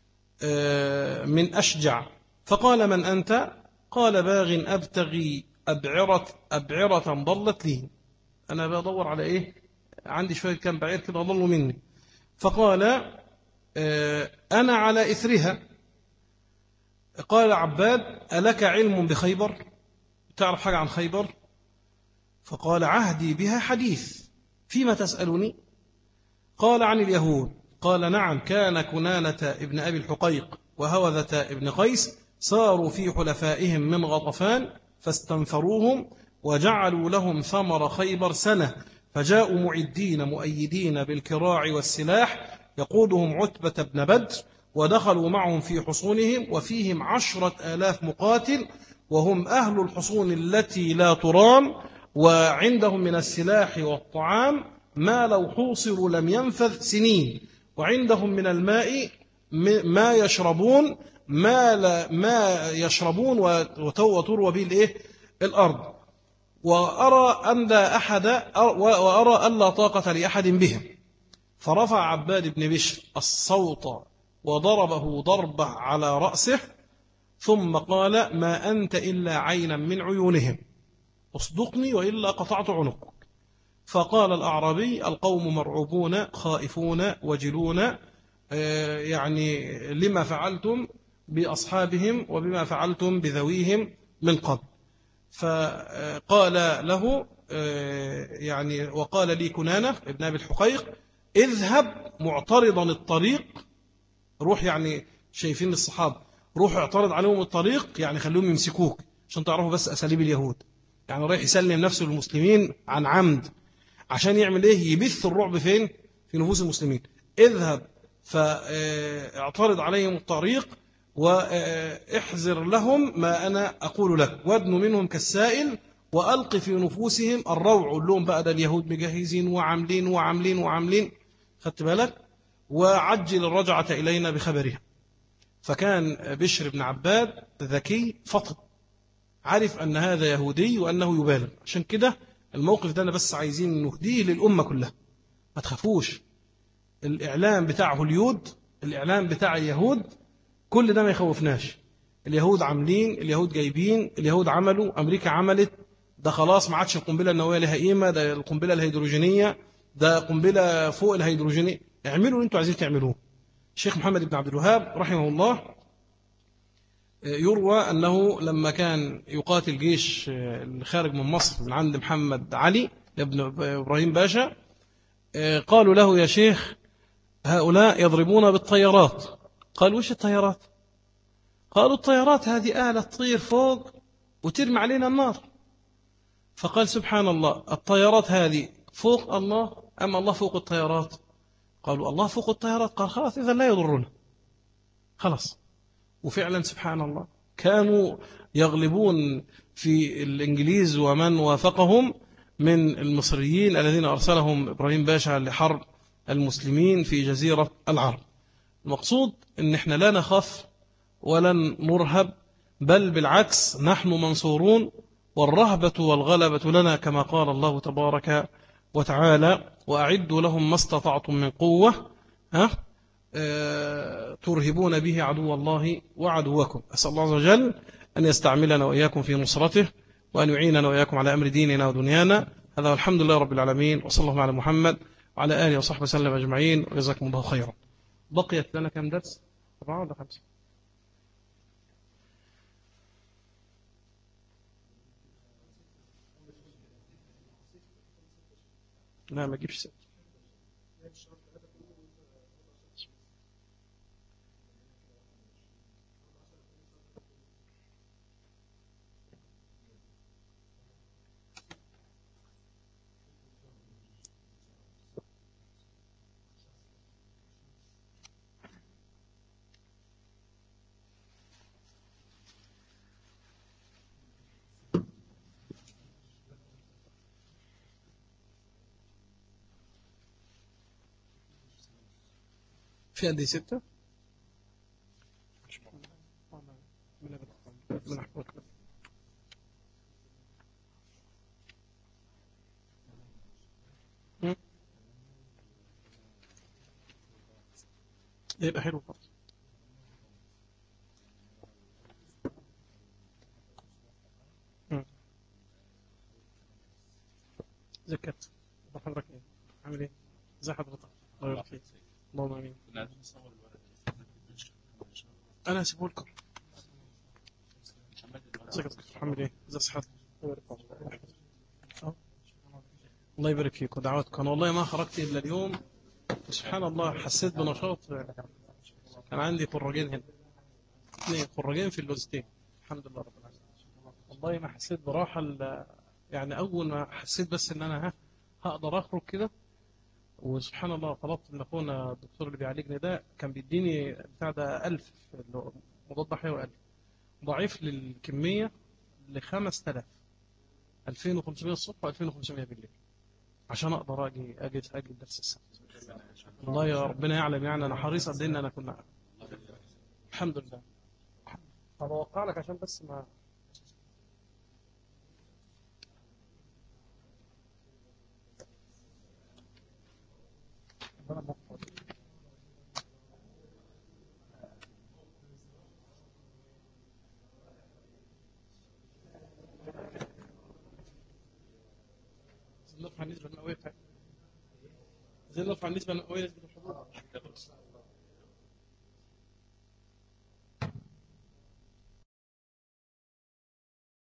من أشجع، فقال: من أنت؟ قال: باغ أبتغي أبعرة ضلت لي، أنا بدور على عندي شوية كم بعير كده ضلوا مني. فقال: أنا على إثرها. قال عباد: ألك علم بخيبر؟ تعرف حاجة عن خيبر؟ فقال: عهدي بها حديث، فيما تسألني؟ قال: عن اليهود. قال: نعم، كان كنانة ابن أبي الحقيق وهوذة ابن قيس ساروا في حلفائهم من غطفان فاستنفروهم وجعلوا لهم ثمر خيبر سنة، فجاءوا معدين مؤيدين بالكراع والسلاح يقودهم عتبة بن بدر ودخلوا معهم في حصونهم وفيهم 10,000 مقاتل، وهم أهل الحصون التي لا ترام، وعندهم من السلاح والطعام ما لو حوصروا لم ينفذ سنين، وعندهم من الماء ما يشربون ما يشربون وتروى به الإيه الأرض. وأرى أن لا طاقة لأحد بهم. فرفع عباد بن بشر الصوت وضربه ضربة على رأسه، ثم قال: ما أنت إلا عينا من عيونهم، اصدقني وإلا قطعت عنقك. فقال الأعرابي: القوم مرعوبون خائفون وجلون، يعني لما فعلتم بأصحابهم وبما فعلتم بذويهم من قبل. فقال له يعني وقال لي كنانة ابن أبي الحقيق: اذهب معترضا الطريق، روح، يعني شايفين الصحابة، روح اعترض عليهم الطريق، يعني خليهم يمسكوك عشان تعرفوا بس أساليب اليهود. يعني رايح يسلم نفسه للمسلمين عن عمد عشان يعمل ايه؟ يبث الرعب فين؟ في نفوس المسلمين. اذهب فاعترض عليهم الطريق واحذر لهم ما أنا أقول لك، وادن منهم كالسائل، وألق في نفوسهم الروع، قول لهم بقى ده اليهود مجهزين وعاملين وعاملين وعاملين، خدت بالك؟ وعجل الرجعة إلينا بخبرها. فكان بشر بن عباد ذكي فطن، عارف أن هذا يهودي وأنه يبالغ. عشان كده الموقف ده أنا بس عايزين نهديه للأمة كلها، ما تخافوش. الإعلام بتاع هوليود، الإعلام بتاع اليهود، كل ده ما يخوفناش. اليهود عاملين، اليهود جايبين، اليهود عملوا، أمريكا عملت، ده خلاص ما عادش القنبلة النووية لها قيمة، ده القنبلة الهيدروجينية، ده قنبلة فوق الهيدروجينية. اعملوا اللي انتوا عايزين تعملوه. الشيخ محمد بن عبد الوهاب رحمه الله يروى أنه لما كان يقاتل جيش الخارج من مصر من عند محمد علي ابن إبراهيم باشا، قالوا له: يا شيخ هؤلاء يضربون بالطيارات. قال: وش الطيارات؟ قالوا: الطيارات هذه آلة تطير فوق وترمي علينا النار. فقال: سبحان الله، الطيارات هذه فوق الله أم الله فوق الطيارات؟ قالوا: الله فوق الطيارات. قال: خلاص إذا لا يضرنا، خلاص. وفعلا سبحان الله كانوا يغلبون في الإنجليز ومن وافقهم من المصريين الذين أرسلهم إبراهيم باشا لحرب المسلمين في جزيرة العرب. المقصود أن احنا لا نخاف ولن نرهب، بل بالعكس نحن منصورون، والرهبة والغلبة لنا كما قال الله تبارك وتعالى: وأعدوا لهم ما استطعتم من قوة ترهبون به عدو الله وعدوكم. أسأل الله عز وجل أن يستعملنا وإياكم في نصرته، وأن يعيننا وإياكم على أمر ديننا ودنيانا. هذا والحمد لله رب العالمين، وصلى الله على محمد وعلى آله وصحبه وسلم أجمعين، وجزاكم الله خيرا. بقيت لنا كم درس؟ 4 ولا 5؟ لا ما أجيبش 6. في قد 6؟ يبقى حلو خالص. ذكرت حضرتك ايه؟ عامل ايه؟ ازي حضرتك؟ الله يبارك فيك. اللهم امين. انا هسيبه لكم. ازيك يا دكتور محمد، ايه؟ ازي صحتك؟ الله يبارك فيك ودعواتك. انا والله ما خرجت الا اليوم، سبحان الله حسيت بنشاط. كان عندي خراجين هنا، 2 خراجين في اللوزتين، الحمد لله رب العالمين. والله ما حسيت براحة يعني أول ما حسيت بس إن أنا هقدر أخرج كده، وسبحان الله طلبت من اخونا الدكتور اللي بيعالجني ده، كان بيديني بتاع ده 1000 اللي هو مضاد حيوي 1000، ضعيف للكميه ل 5000، 2500 الصبح و2500 بالليل، عشان اقدر اجي درس السبت. والله يا ربنا يعلم، يعني انا حريص قد إيه ان انا كنا. الحمد لله. هتوقع لك عشان بس ما. عايزين نرفع النسبه المئويه، عايزين نرفع النسبه المئويه، نسبه الحضور.